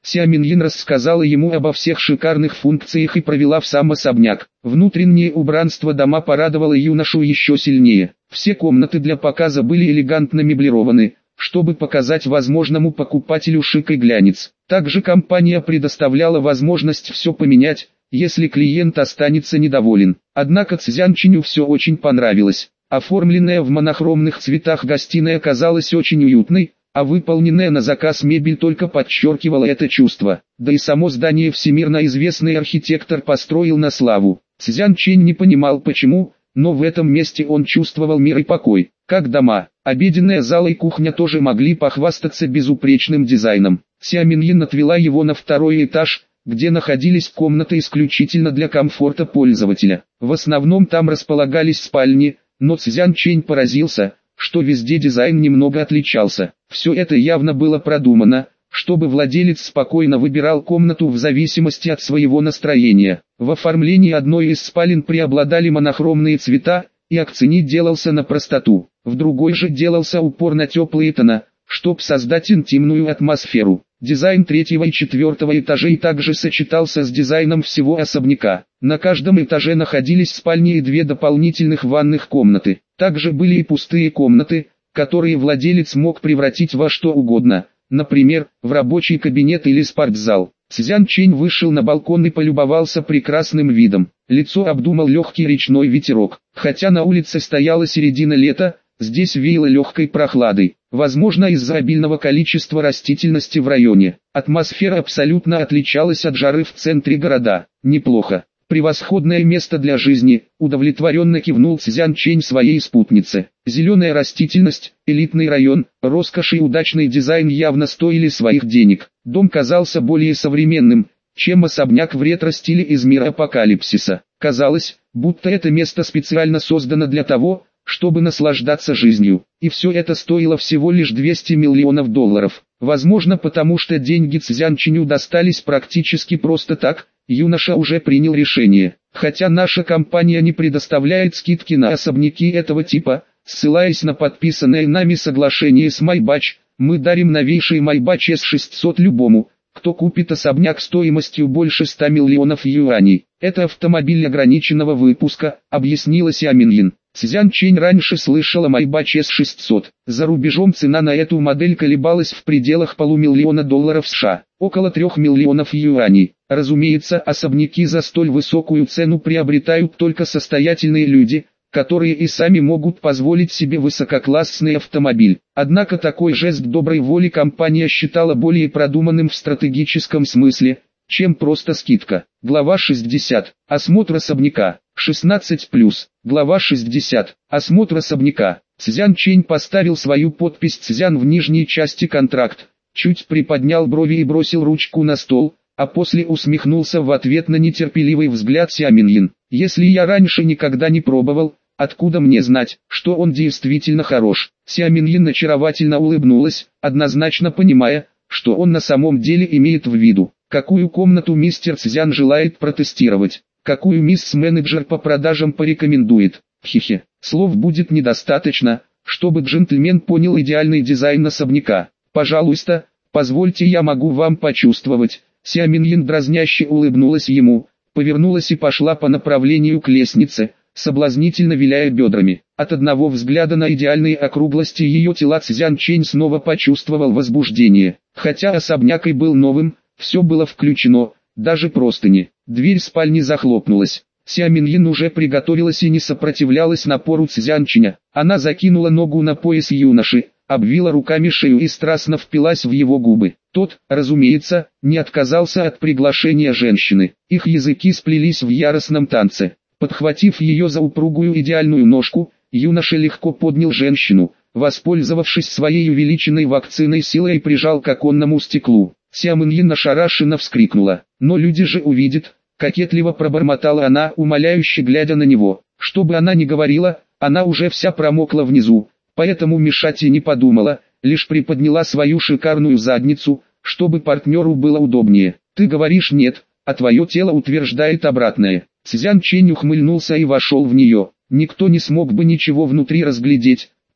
Ся Миньин рассказала ему обо всех шикарных функциях и провела в сам особняк. Внутреннее убранство дома порадовало юношу еще сильнее. Все комнаты для показа были элегантно меблированы, чтобы показать возможному покупателю шик и глянец. Также компания предоставляла возможность все поменять, если клиент останется недоволен. Однако Цзянчиню все очень понравилось. Оформленная в монохромных цветах гостиная казалась очень уютной, а выполненная на заказ мебель только подчеркивала это чувство. Да и само здание всемирно известный архитектор построил на славу. Цзянчинь не понимал почему, но в этом месте он чувствовал мир и покой. Как дома, обеденная зала и кухня тоже могли похвастаться безупречным дизайном. Ся Миньин отвела его на второй этаж, где находились комнаты исключительно для комфорта пользователя. В основном там располагались спальни, но Цзянчинь поразился, что везде дизайн немного отличался. Все это явно было продумано, чтобы владелец спокойно выбирал комнату в зависимости от своего настроения. В оформлении одной из спален преобладали монохромные цвета, и акцент делался на простоту. В другой же делался упор на теплые тона, чтобы создать интимную атмосферу. Дизайн третьего и четвертого этажей также сочетался с дизайном всего особняка. На каждом этаже находились спальни и две дополнительных ванных комнаты. Также были и пустые комнаты, которые владелец мог превратить во что угодно, например, в рабочий кабинет или спортзал. Цзянчинь вышел на балкон и полюбовался прекрасным видом. Лицо обдумал легкий речной ветерок. Хотя на улице стояла середина лета, здесь веяло легкой прохладой. Возможно, из-за обильного количества растительности в районе. Атмосфера абсолютно отличалась от жары в центре города. Неплохо. Превосходное место для жизни, удовлетворенно кивнул Цзянчинь своей спутнице. Зеленая растительность, элитный район, роскошь и удачный дизайн явно стоили своих денег. Дом казался более современным, чем особняк в ретро-стиле из мира апокалипсиса. Казалось, будто это место специально создано для того, чтобы наслаждаться жизнью. И все это стоило всего лишь двести миллионов долларов. Возможно, потому что деньги Цзянчиню достались практически просто так, юноша уже принял решение. Хотя наша компания не предоставляет скидки на особняки этого типа, ссылаясь на подписанное нами соглашение с Майбач, мы дарим новейший Майбач эс шестьсот любому, кто купит особняк стоимостью больше ста миллионов юаней. Это автомобиль ограниченного выпуска, объяснила Ся Миньин. Цзянчинь раньше слышала о Майбач эс шестьсот. За рубежом цена на эту модель колебалась в пределах полумиллиона долларов США, около трех миллионов юаней. Разумеется, особняки за столь высокую цену приобретают только состоятельные люди, которые и сами могут позволить себе высококлассный автомобиль. Однако такой жест доброй воли компания считала более продуманным в стратегическом смысле, чем просто скидка. Глава шестьдесят. Осмотр особняка. шестнадцать плюс. Глава шестьдесят. Осмотр особняка. Цзянчинь поставил свою подпись Цзян в нижней части контракт, чуть приподнял брови и бросил ручку на стол, а после усмехнулся в ответ на нетерпеливый взгляд Ся Миньин. Если я раньше никогда не пробовал, откуда мне знать, что он действительно хорош? Ся Миньин очаровательно улыбнулась, однозначно понимая, что он на самом деле имеет в виду. Какую комнату мистер Цзян желает протестировать? Какую мисс-менеджер по продажам порекомендует? Хихи. Слов будет недостаточно, чтобы джентльмен понял идеальный дизайн особняка. Пожалуйста, позвольте, я могу вам почувствовать. Ся Миньин дразняще улыбнулась ему, повернулась и пошла по направлению к лестнице, соблазнительно виляя бедрами. От одного взгляда на идеальные округлости ее тела Цзянчинь снова почувствовал возбуждение. Хотя особняк и был новым, все было включено, даже простыни. Дверь спальни захлопнулась. Ся Миньин уже приготовилась и не сопротивлялась напору Цзянчиня. Она закинула ногу на пояс юноши, обвила руками шею и страстно впилась в его губы. Тот, разумеется, не отказался от приглашения женщины. Их языки сплелись в яростном танце. Подхватив ее за упругую идеальную ножку, юноша легко поднял женщину, воспользовавшись своей увеличенной вакциной силой, и прижал к оконному стеклу. Ся Миньин ошарашенно вскрикнула. «Но люди же увидят», — кокетливо пробормотала она, умоляюще глядя на него. Что бы она ни говорила, она уже вся промокла внизу, поэтому мешать и не подумала, лишь приподняла свою шикарную задницу, чтобы партнеру было удобнее. «Ты говоришь нет, а твое тело утверждает обратное». Цзянчинь ухмыльнулся и вошел в нее. Никто не смог бы ничего внутри разглядеть,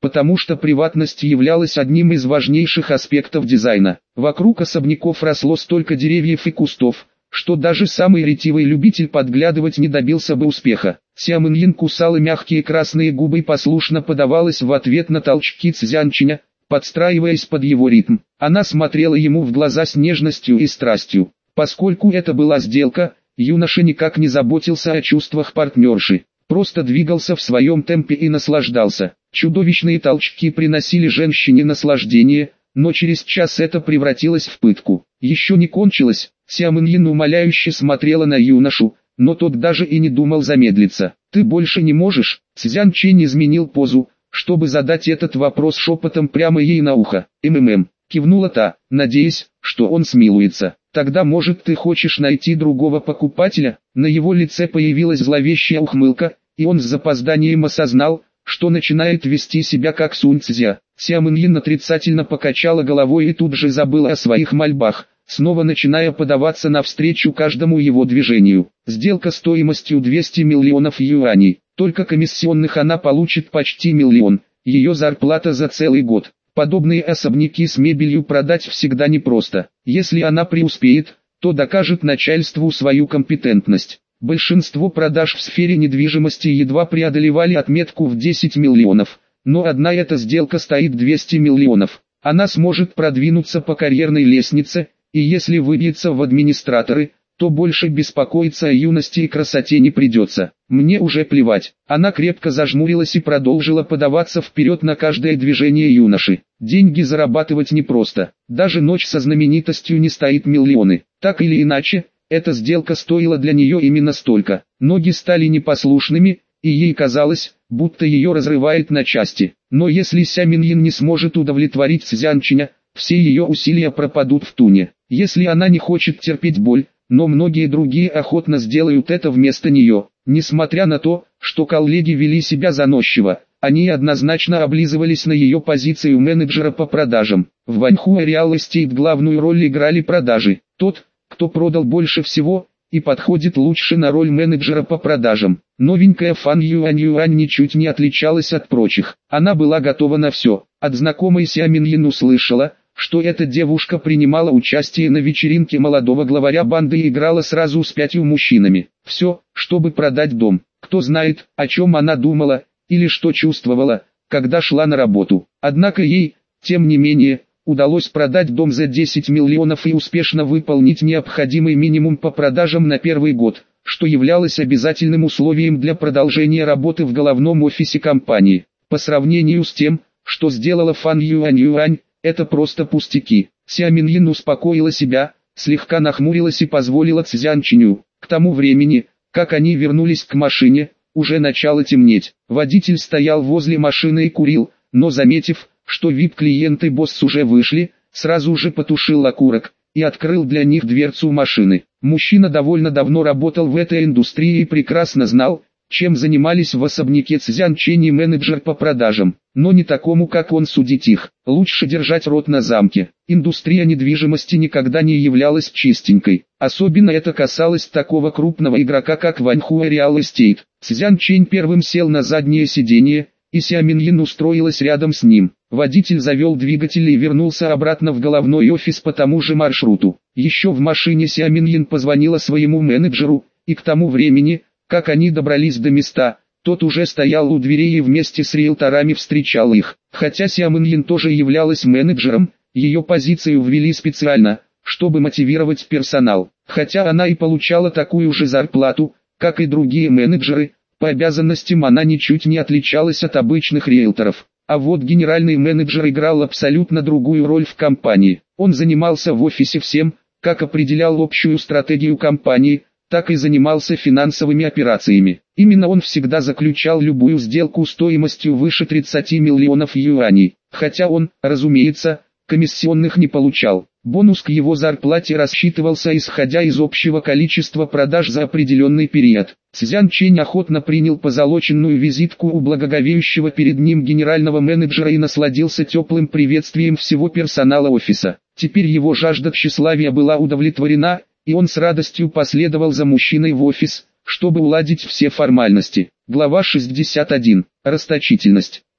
потому что приватность являлась одним из важнейших аспектов дизайна. Вокруг особняков росло столько деревьев и кустов, что даже самый ретивый любитель подглядывать не добился бы успеха. Ся Минлин кусала мягкие красные губы и послушно подавалась в ответ на толчки Цзянчиня, подстраиваясь под его ритм. Она смотрела ему в глаза с нежностью и страстью. Поскольку это была сделка, юноша никак не заботился о чувствах партнерши, просто двигался в своем темпе и наслаждался. Чудовищные толчки приносили женщине наслаждение, но через час это превратилось в пытку. Еще не кончилось, Ся Минлин умоляюще смотрела на юношу, но тот даже и не думал замедлиться. «Ты больше не можешь?» Цзян Чэнь изменил позу, чтобы задать этот вопрос шепотом прямо ей на ухо. «МММ», кивнула та, надеясь, что он смилуется. «Тогда, может, ты хочешь найти другого покупателя?» На его лице появилась зловещая ухмылка, и он с запозданием осознал, что начинает вести себя как Сунь Цзя. Ся Минлин отрицательно покачала головой и тут же забыла о своих мольбах, снова начиная подаваться навстречу каждому его движению. Сделка стоимостью двести миллионов юаней. Только комиссионных она получит почти миллион, ее зарплата за целый год. Подобные особняки с мебелью продать всегда непросто. Если она преуспеет, то докажет начальству свою компетентность. Большинство продаж в сфере недвижимости едва преодолевали отметку в десять миллионов, но одна эта сделка стоит двести миллионов. Она сможет продвинуться по карьерной лестнице, и если выбьется в администраторы, то больше беспокоиться о юности и красоте не придется. Мне уже плевать. Она крепко зажмурилась и продолжила подаваться вперед на каждое движение юноши. Деньги зарабатывать непросто. Даже ночь со знаменитостью не стоит миллионы. Так или иначе, эта сделка стоила для нее именно столько. Ноги стали непослушными, и ей казалось, будто ее разрывает на части. Но если Ся Минлин не сможет удовлетворить Цзянчиня, все ее усилия пропадут в туне. Если она не хочет терпеть боль, но многие другие охотно сделают это вместо нее. Несмотря на то, что коллеги вели себя заносчиво, они однозначно облизывались на ее позицию менеджера по продажам. В Ваньхуа Real Estate главную роль играли продажи. Тот, кто продал больше всего, и подходит лучше на роль менеджера по продажам. Новенькая Фан Юань Юань ничуть не отличалась от прочих. Она была готова на все. От знакомой Ся Минлин услышала, что эта девушка принимала участие на вечеринке молодого главаря банды и играла сразу с пятью мужчинами. Все, чтобы продать дом. Кто знает, о чем она думала, или что чувствовала, когда шла на работу. Однако ей, тем не менее, удалось продать дом за десять миллионов и успешно выполнить необходимый минимум по продажам на первый год, что являлось обязательным условием для продолжения работы в головном офисе компании. По сравнению с тем, что сделала Фан Юань Юань, это просто пустяки. Ся Минлин успокоила себя, слегка нахмурилась и позволила Цзянчиню. К тому времени, как они вернулись к машине, уже начало темнеть. Водитель стоял возле машины и курил, но заметив, что ви ай пи-клиенты босс уже вышли, сразу же потушил окурок и открыл для них дверцу машины. Мужчина довольно давно работал в этой индустрии и прекрасно знал, чем занимались в особняке Цзянчэнь и менеджер по продажам. Но не такому, как он, судить их. Лучше держать рот на замке. Индустрия недвижимости никогда не являлась чистенькой. Особенно это касалось такого крупного игрока, как Ваньхуа Real Estate. Цзянчэнь первым сел на заднее сиденье, и Ся Минлин устроилась рядом с ним. Водитель завел двигатель и вернулся обратно в головной офис по тому же маршруту. Еще в машине Ся Минлин позвонила своему менеджеру, и к тому времени, как они добрались до места, тот уже стоял у дверей и вместе с риэлторами встречал их. Хотя Ся Минлин тоже являлась менеджером, ее позицию ввели специально, чтобы мотивировать персонал. Хотя она и получала такую же зарплату, как и другие менеджеры, по обязанностям она ничуть не отличалась от обычных риэлторов. А вот генеральный менеджер играл абсолютно другую роль в компании. Он занимался в офисе всем, как определял общую стратегию компании, так и занимался финансовыми операциями. Именно он всегда заключал любую сделку стоимостью выше тридцати миллионов юаней. Хотя он, разумеется, комиссионных не получал. Бонус к его зарплате рассчитывался исходя из общего количества продаж за определенный период. Цзянчэнь охотно принял позолоченную визитку у благоговеющего перед ним генерального менеджера и насладился теплым приветствием всего персонала офиса. Теперь его жажда тщеславия была удовлетворена, и он с радостью последовал за мужчиной в офис, чтобы уладить все формальности. Глава шестьдесят один. Расточительность.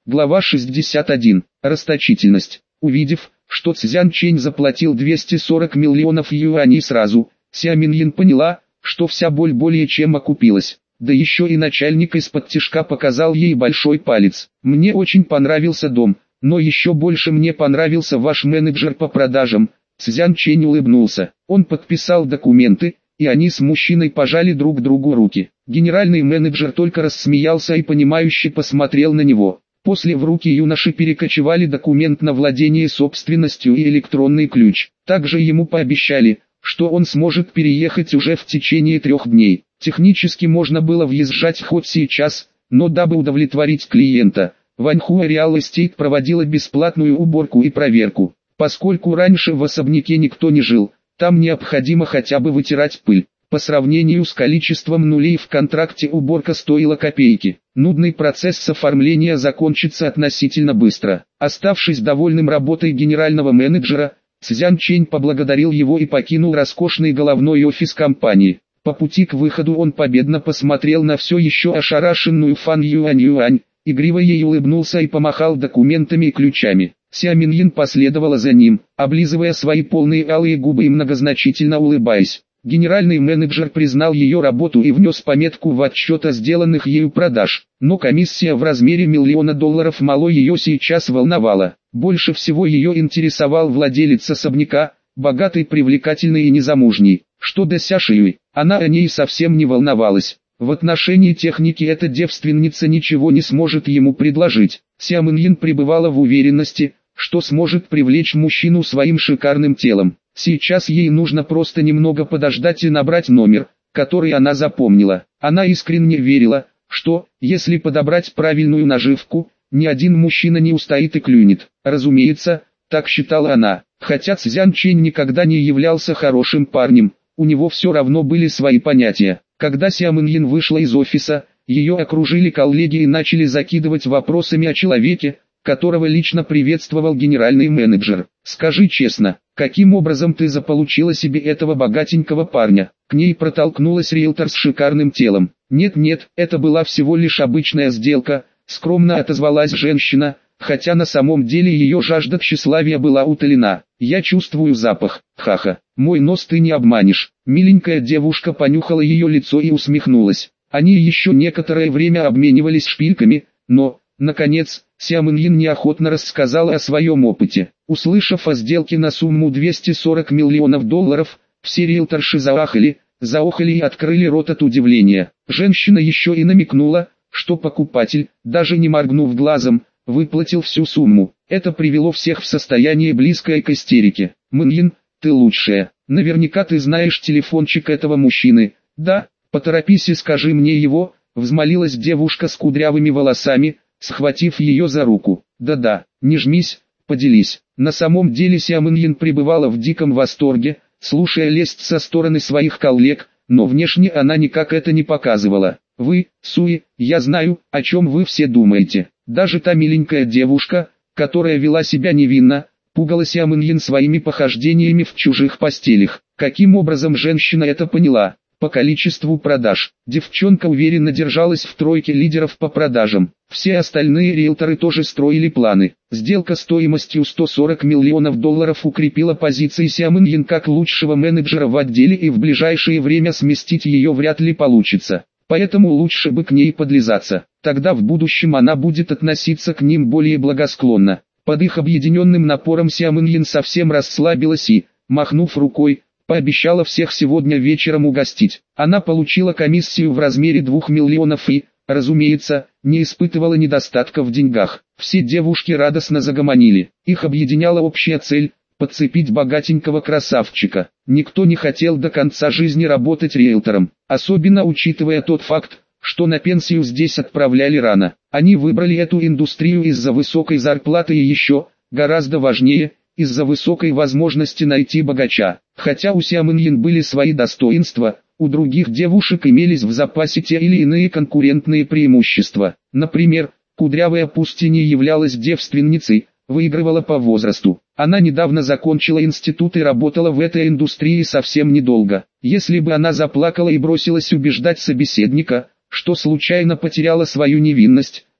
Глава шестьдесят один. Расточительность. Увидев, что Цзян Чэнь заплатил двести сорок миллионов юаней сразу, Ся Минлин поняла, что вся боль более чем окупилась. Да еще и начальник из-под тишка показал ей большой палец. «Мне очень понравился дом, но еще больше мне понравился ваш менеджер по продажам». Цзян Чэнь улыбнулся. Он подписал документы, и они с мужчиной пожали друг другу руки. Генеральный менеджер только рассмеялся и понимающе посмотрел на него. После в руки юноши перекочевали документ на владение собственностью и электронный ключ. Также ему пообещали, что он сможет переехать уже в течение трех дней. Технически можно было въезжать хоть сейчас, но дабы удовлетворить клиента, Ваньхуа Real Estate проводила бесплатную уборку и проверку. Поскольку раньше в особняке никто не жил, там необходимо хотя бы вытирать пыль. По сравнению с количеством нулей в контракте уборка стоила копейки. Нудный процесс оформления закончится относительно быстро. Оставшись довольным работой генерального менеджера, Цзян Чэнь поблагодарил его и покинул роскошный головной офис компании. По пути к выходу он победно посмотрел на все еще ошарашенную Фан Юань Юань, игриво ей улыбнулся и помахал документами и ключами. Ся Минлин последовала за ним, облизывая свои полные алые губы и многозначительно улыбаясь. Генеральный менеджер признал ее работу и внес пометку в отчет о сделанных ею продаж, но комиссия в размере миллиона долларов мало ее сейчас волновала. Больше всего ее интересовал владелец особняка, богатый, привлекательный и незамужний. Что до Ся Шиюй, она о ней совсем не волновалась. В отношении техники эта девственница ничего не сможет ему предложить. Ся Минлин пребывала в уверенности, что сможет привлечь мужчину своим шикарным телом. Сейчас ей нужно просто немного подождать и набрать номер, который она запомнила. Она искренне верила, что, если подобрать правильную наживку, ни один мужчина не устоит и клюнет. Разумеется, так считала она. Хотя Цзян Чэнь никогда не являлся хорошим парнем, у него все равно были свои понятия. Когда Ся Минлин вышла из офиса, ее окружили коллеги и начали закидывать вопросами о человеке, которого лично приветствовал генеральный менеджер. «Скажи честно, каким образом ты заполучила себе этого богатенького парня?» К ней протолкнулась риэлтор с шикарным телом. «Нет-нет, это была всего лишь обычная сделка», — скромно отозвалась женщина, хотя на самом деле ее жажда тщеславия была утолена. «Я чувствую запах, ха-ха, мой нос ты не обманешь». Миленькая девушка понюхала ее лицо и усмехнулась. Они еще некоторое время обменивались шпильками, но, наконец, Ся Минлин неохотно рассказала о своем опыте. Услышав о сделке на сумму двести сорок миллионов долларов, все риэлторши заахали, заохали и открыли рот от удивления. Женщина еще и намекнула, что покупатель, даже не моргнув глазом, выплатил всю сумму. Это привело всех в состояние близкое к истерике. «Минлин, ты лучшая. Наверняка ты знаешь телефончик этого мужчины». «Да, поторопись и скажи мне его», — взмолилась девушка с кудрявыми волосами, схватив ее за руку. «Да-да, не жмись, поделись». На самом деле Ся Минлин пребывала в диком восторге, слушая лесть со стороны своих коллег, но внешне она никак это не показывала. «Вы, Суи, я знаю, о чем вы все думаете». Даже та миленькая девушка, которая вела себя невинно, пугала Ся Минлин своими похождениями в чужих постелях. Каким образом женщина это поняла? По количеству продаж. Девчонка уверенно держалась в тройке лидеров по продажам. Все остальные риэлторы тоже строили планы. Сделка стоимостью сто сорок миллионов долларов укрепила позиции Ся Минлин как лучшего менеджера в отделе, и в ближайшее время сместить ее вряд ли получится. Поэтому лучше бы к ней подлизаться. Тогда в будущем она будет относиться к ним более благосклонно. Под их объединенным напором Ся Минлин совсем расслабилась и, махнув рукой, пообещала всех сегодня вечером угостить. Она получила комиссию в размере двух миллионов и, разумеется, не испытывала недостатка в деньгах. Все девушки радостно загомонили. Их объединяла общая цель – подцепить богатенького красавчика. Никто не хотел до конца жизни работать риэлтором, особенно учитывая тот факт, что на пенсию здесь отправляли рано. Они выбрали эту индустрию из-за высокой зарплаты и еще, гораздо важнее, из-за высокой возможности найти богача. Хотя у Ся Минлин были свои достоинства, у других девушек имелись в запасе те или иные конкурентные преимущества. Например, кудрявая пусть и не являлась девственницей, выигрывала по возрасту. Она недавно закончила институт и работала в этой индустрии совсем недолго. Если бы она заплакала и бросилась убеждать собеседника, что случайно потеряла свою невинность,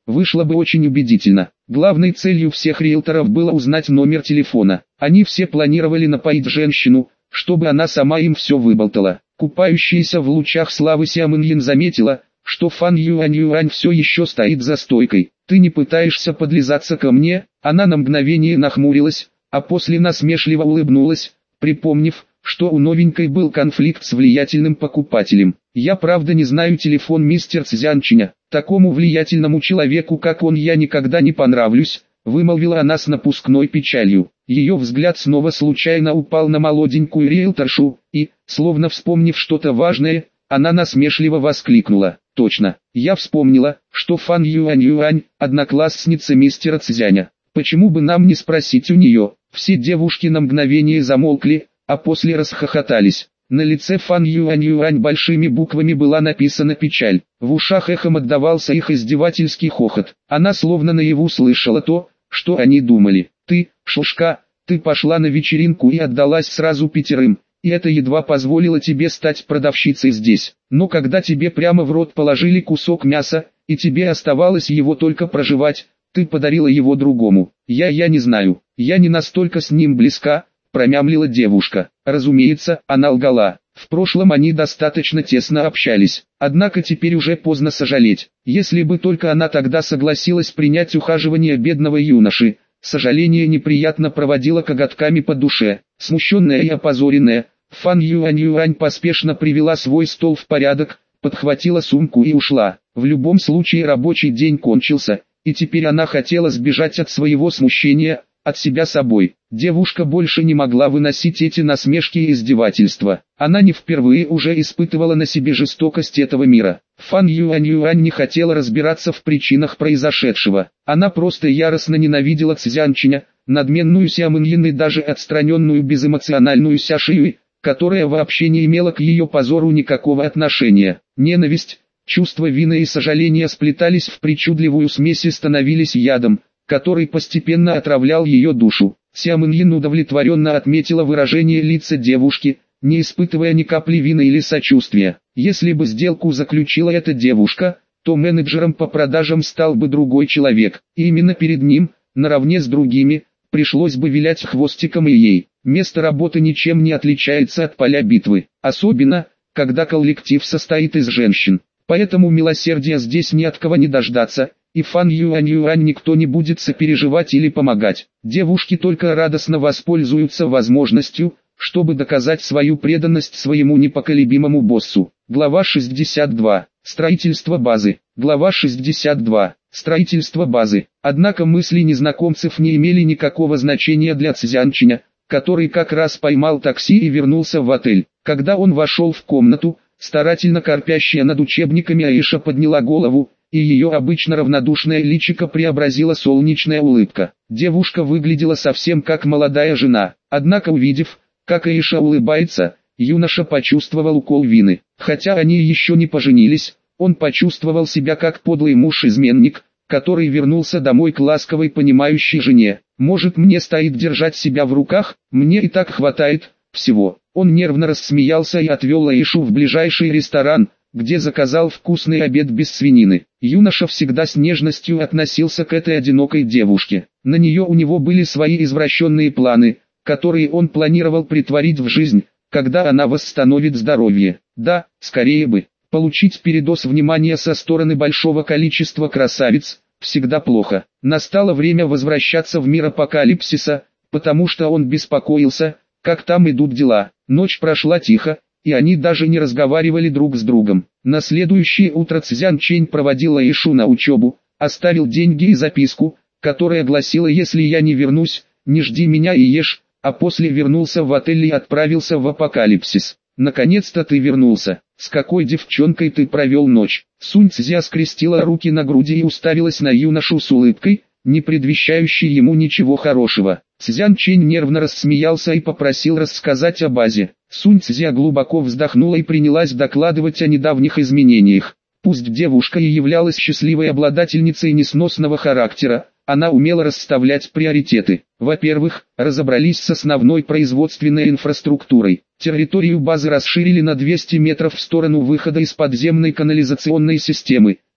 вышло бы очень убедительно. Главной целью всех риэлторов было узнать номер телефона. Они все планировали напоить женщину, чтобы она сама им все выболтала. Купающаяся в лучах славы Сиам Инлин заметила, что Фан Юань Юань все еще стоит за стойкой. «Ты не пытаешься подлизаться ко мне?» Она на мгновение нахмурилась, а после насмешливо улыбнулась, припомнив, что у новенькой был конфликт с влиятельным покупателем. «Я правда не знаю телефон мистер Цзянчиня. Такому влиятельному человеку, как он, я никогда не понравлюсь», вымолвила она с напускной печалью. Ее взгляд снова случайно упал на молоденькую риэлторшу, и, словно вспомнив что-то важное, она насмешливо воскликнула: «Точно, я вспомнила, что Фан Юань Юань – одноклассница мистера Цзяня. Почему бы нам не спросить у нее?» Все девушки на мгновение замолкли, а после расхохотались. На лице Фан Юань Юань большими буквами была написана печаль. В ушах эхом отдавался их издевательский хохот. Она словно наяву слышала то, что они думали. «Ты, шушка, ты пошла на вечеринку и отдалась сразу пятерым, и это едва позволило тебе стать продавщицей здесь. Но когда тебе прямо в рот положили кусок мяса, и тебе оставалось его только прожевать, ты подарила его другому. Я я не знаю, я не настолько с ним близка», промямлила девушка. Разумеется, она лгала. В прошлом они достаточно тесно общались. Однако теперь уже поздно сожалеть. Если бы только она тогда согласилась принять ухаживание бедного юноши, сожаление неприятно проводило коготками по душе. Смущенная и опозоренная, Фан Юань Юань поспешно привела свой стол в порядок, подхватила сумку и ушла. В любом случае рабочий день кончился, и теперь она хотела сбежать от своего смущения, от себя собой. Девушка больше не могла выносить эти насмешки и издевательства. Она не впервые уже испытывала на себе жестокость этого мира. Фан Юань Юань не хотела разбираться в причинах произошедшего. Она просто яростно ненавидела Цзянчиня, надменную Сиам Инлин и даже отстраненную безэмоциональную Ся Шиюй, которая вообще не имела к ее позору никакого отношения. Ненависть, чувство вины и сожаления сплетались в причудливую смесь и становились ядом, который постепенно отравлял ее душу. Сиам Инлин удовлетворенно отметила выражение лица девушки, не испытывая ни капли вины или сочувствия. Если бы сделку заключила эта девушка, то менеджером по продажам стал бы другой человек, и именно перед ним, наравне с другими, пришлось бы вилять хвостиком и ей. Место работы ничем не отличается от поля битвы, особенно, когда коллектив состоит из женщин. Поэтому милосердия здесь ни от кого не дождаться, и Фан Юань Юань никто не будет сопереживать или помогать. Девушки только радостно воспользуются возможностью, чтобы доказать свою преданность своему непоколебимому боссу. Глава шестьдесят два. Строительство базы. Глава шестьдесят два. Строительство базы. Однако мысли незнакомцев не имели никакого значения для Цзянчиня, который как раз поймал такси и вернулся в отель. Когда он вошел в комнату, старательно корпящая над учебниками Аиша подняла голову, и ее обычно равнодушное личико преобразила солнечная улыбка. Девушка выглядела совсем как молодая жена. Однако увидев, как Аиша улыбается, юноша почувствовал укол вины. Хотя они еще не поженились, он почувствовал себя как подлый муж-изменник, который вернулся домой к ласковой понимающей жене. «Может, мне стоит держать себя в руках? Мне и так хватает всего». Он нервно рассмеялся и отвел Аишу в ближайший ресторан, где заказал вкусный обед без свинины. Юноша всегда с нежностью относился к этой одинокой девушке. На нее у него были свои извращенные планы, которые он планировал притворить в жизнь, когда она восстановит здоровье. Да, скорее бы. Получить передоз внимания со стороны большого количества красавиц всегда плохо. Настало время возвращаться в мир апокалипсиса, потому что он беспокоился, как там идут дела. Ночь прошла тихо, и они даже не разговаривали друг с другом. На следующее утро Цзянчень проводил Аишу на учебу, оставил деньги и записку, которая гласила: «Если я не вернусь, не жди меня и ешь», а после вернулся в отель и отправился в апокалипсис. «Наконец-то ты вернулся. С какой девчонкой ты провел ночь?» Сунь Цзя скрестила руки на груди и уставилась на юношу с улыбкой, не предвещающей ему ничего хорошего. Цзянчень нервно рассмеялся и попросил рассказать о базе. Сунь Цзя глубоко вздохнула и принялась докладывать о недавних изменениях. Пусть девушка и являлась счастливой обладательницей несносного характера, она умела расставлять приоритеты. Во-первых, разобрались с основной производственной инфраструктурой. Территорию базы расширили на двести метров в сторону выхода из подземной канализационной системы,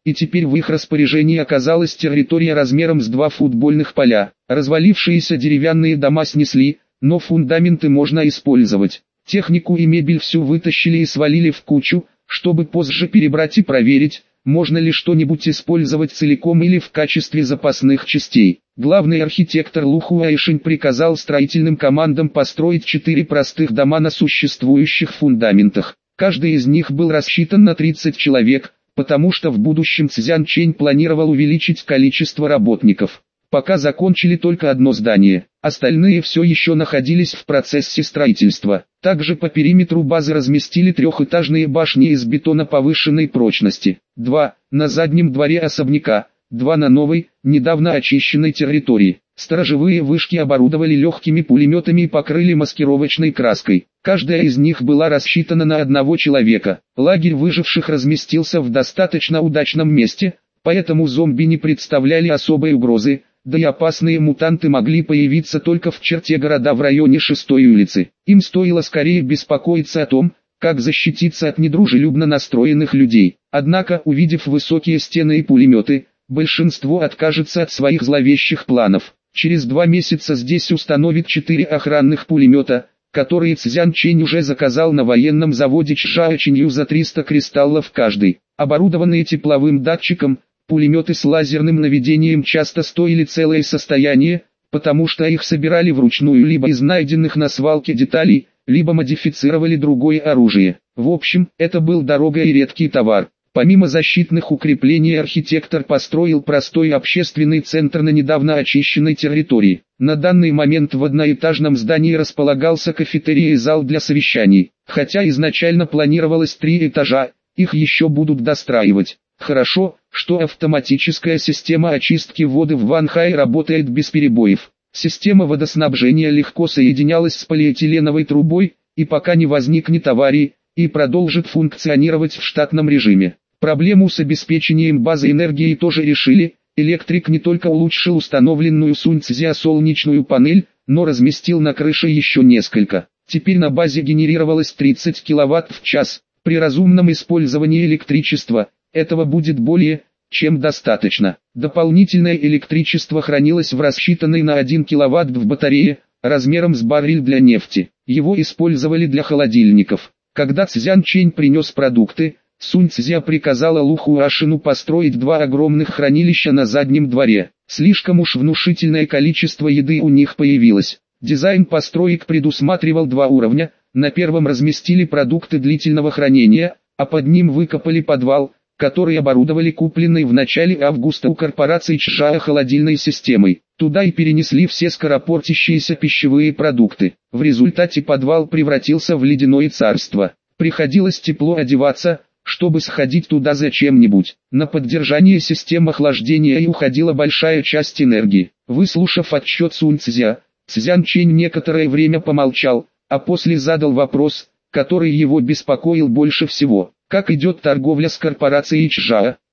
и теперь в их распоряжении оказалась территория размером с два футбольных поля. Развалившиеся деревянные дома снесли, но фундаменты можно использовать. Технику и мебель всю вытащили и свалили в кучу, чтобы позже перебрать и проверить, можно ли что-нибудь использовать целиком или в качестве запасных частей. Главный архитектор Лу Хуайшень приказал строительным командам построить четыре простых дома на существующих фундаментах. Каждый из них был рассчитан на тридцать человек, потому что в будущем Цзян Чэнь планировал увеличить количество работников. Пока закончили только одно здание, остальные все еще находились в процессе строительства. Также по периметру базы разместили трехэтажные башни из бетона повышенной прочности. Два на заднем дворе особняка, два на новой, недавно очищенной территории. Сторожевые вышки оборудовали легкими пулеметами и покрыли маскировочной краской. Каждая из них была рассчитана на одного человека. Лагерь выживших разместился в достаточно удачном месте, поэтому зомби не представляли особой угрозы, да и опасные мутанты могли появиться только в черте города в районе шестой улицы. Им стоило скорее беспокоиться о том, как защититься от недружелюбно настроенных людей. Однако, увидев высокие стены и пулеметы, большинство откажется от своих зловещих планов. Через два месяца здесь установят четыре охранных пулемета, которые Цзян Чэнь уже заказал на военном заводе Чжаочинью за триста кристаллов каждый. Оборудованные тепловым датчиком, пулеметы с лазерным наведением часто стоили целое состояние, потому что их собирали вручную либо из найденных на свалке деталей, либо модифицировали другое оружие. В общем, это был дорогой и редкий товар. Помимо защитных укреплений архитектор построил простой общественный центр на недавно очищенной территории. На данный момент в одноэтажном здании располагался кафетерий и зал для совещаний. Хотя изначально планировалось три этажа, их еще будут достраивать. Хорошо, что автоматическая система очистки воды в Ванхай работает без перебоев. Система водоснабжения легко соединялась с полиэтиленовой трубой, и пока не возникнет аварии, и продолжит функционировать в штатном режиме. Проблему с обеспечением базы энергии тоже решили. Электрик не только улучшил установленную Суньцзя солнечную панель, но разместил на крыше еще несколько. Теперь на базе генерировалось тридцать киловатт в час. При разумном использовании электричества, этого будет более чем достаточно. Дополнительное электричество хранилось в рассчитанной на один киловатт в батарее, размером с баррель для нефти. Его использовали для холодильников. Когда Цзян Чэнь принес продукты, Сунь Цзя приказала Лу Хуашину построить два огромных хранилища на заднем дворе. Слишком уж внушительное количество еды у них появилось. Дизайн построек предусматривал два уровня. На первом разместили продукты длительного хранения, а под ним выкопали подвал, который оборудовали купленной в начале августа у корпорации Чжао холодильной системой. Туда и перенесли все скоропортящиеся пищевые продукты. В результате подвал превратился в ледяное царство. Приходилось тепло одеваться, чтобы сходить туда за чем-нибудь. На поддержание систем охлаждения и уходила большая часть энергии. Выслушав отчет Сунь Цзя, Цзян Чэнь некоторое время помолчал, а после задал вопрос, который его беспокоил больше всего. Как идет торговля с корпорацией Чжао?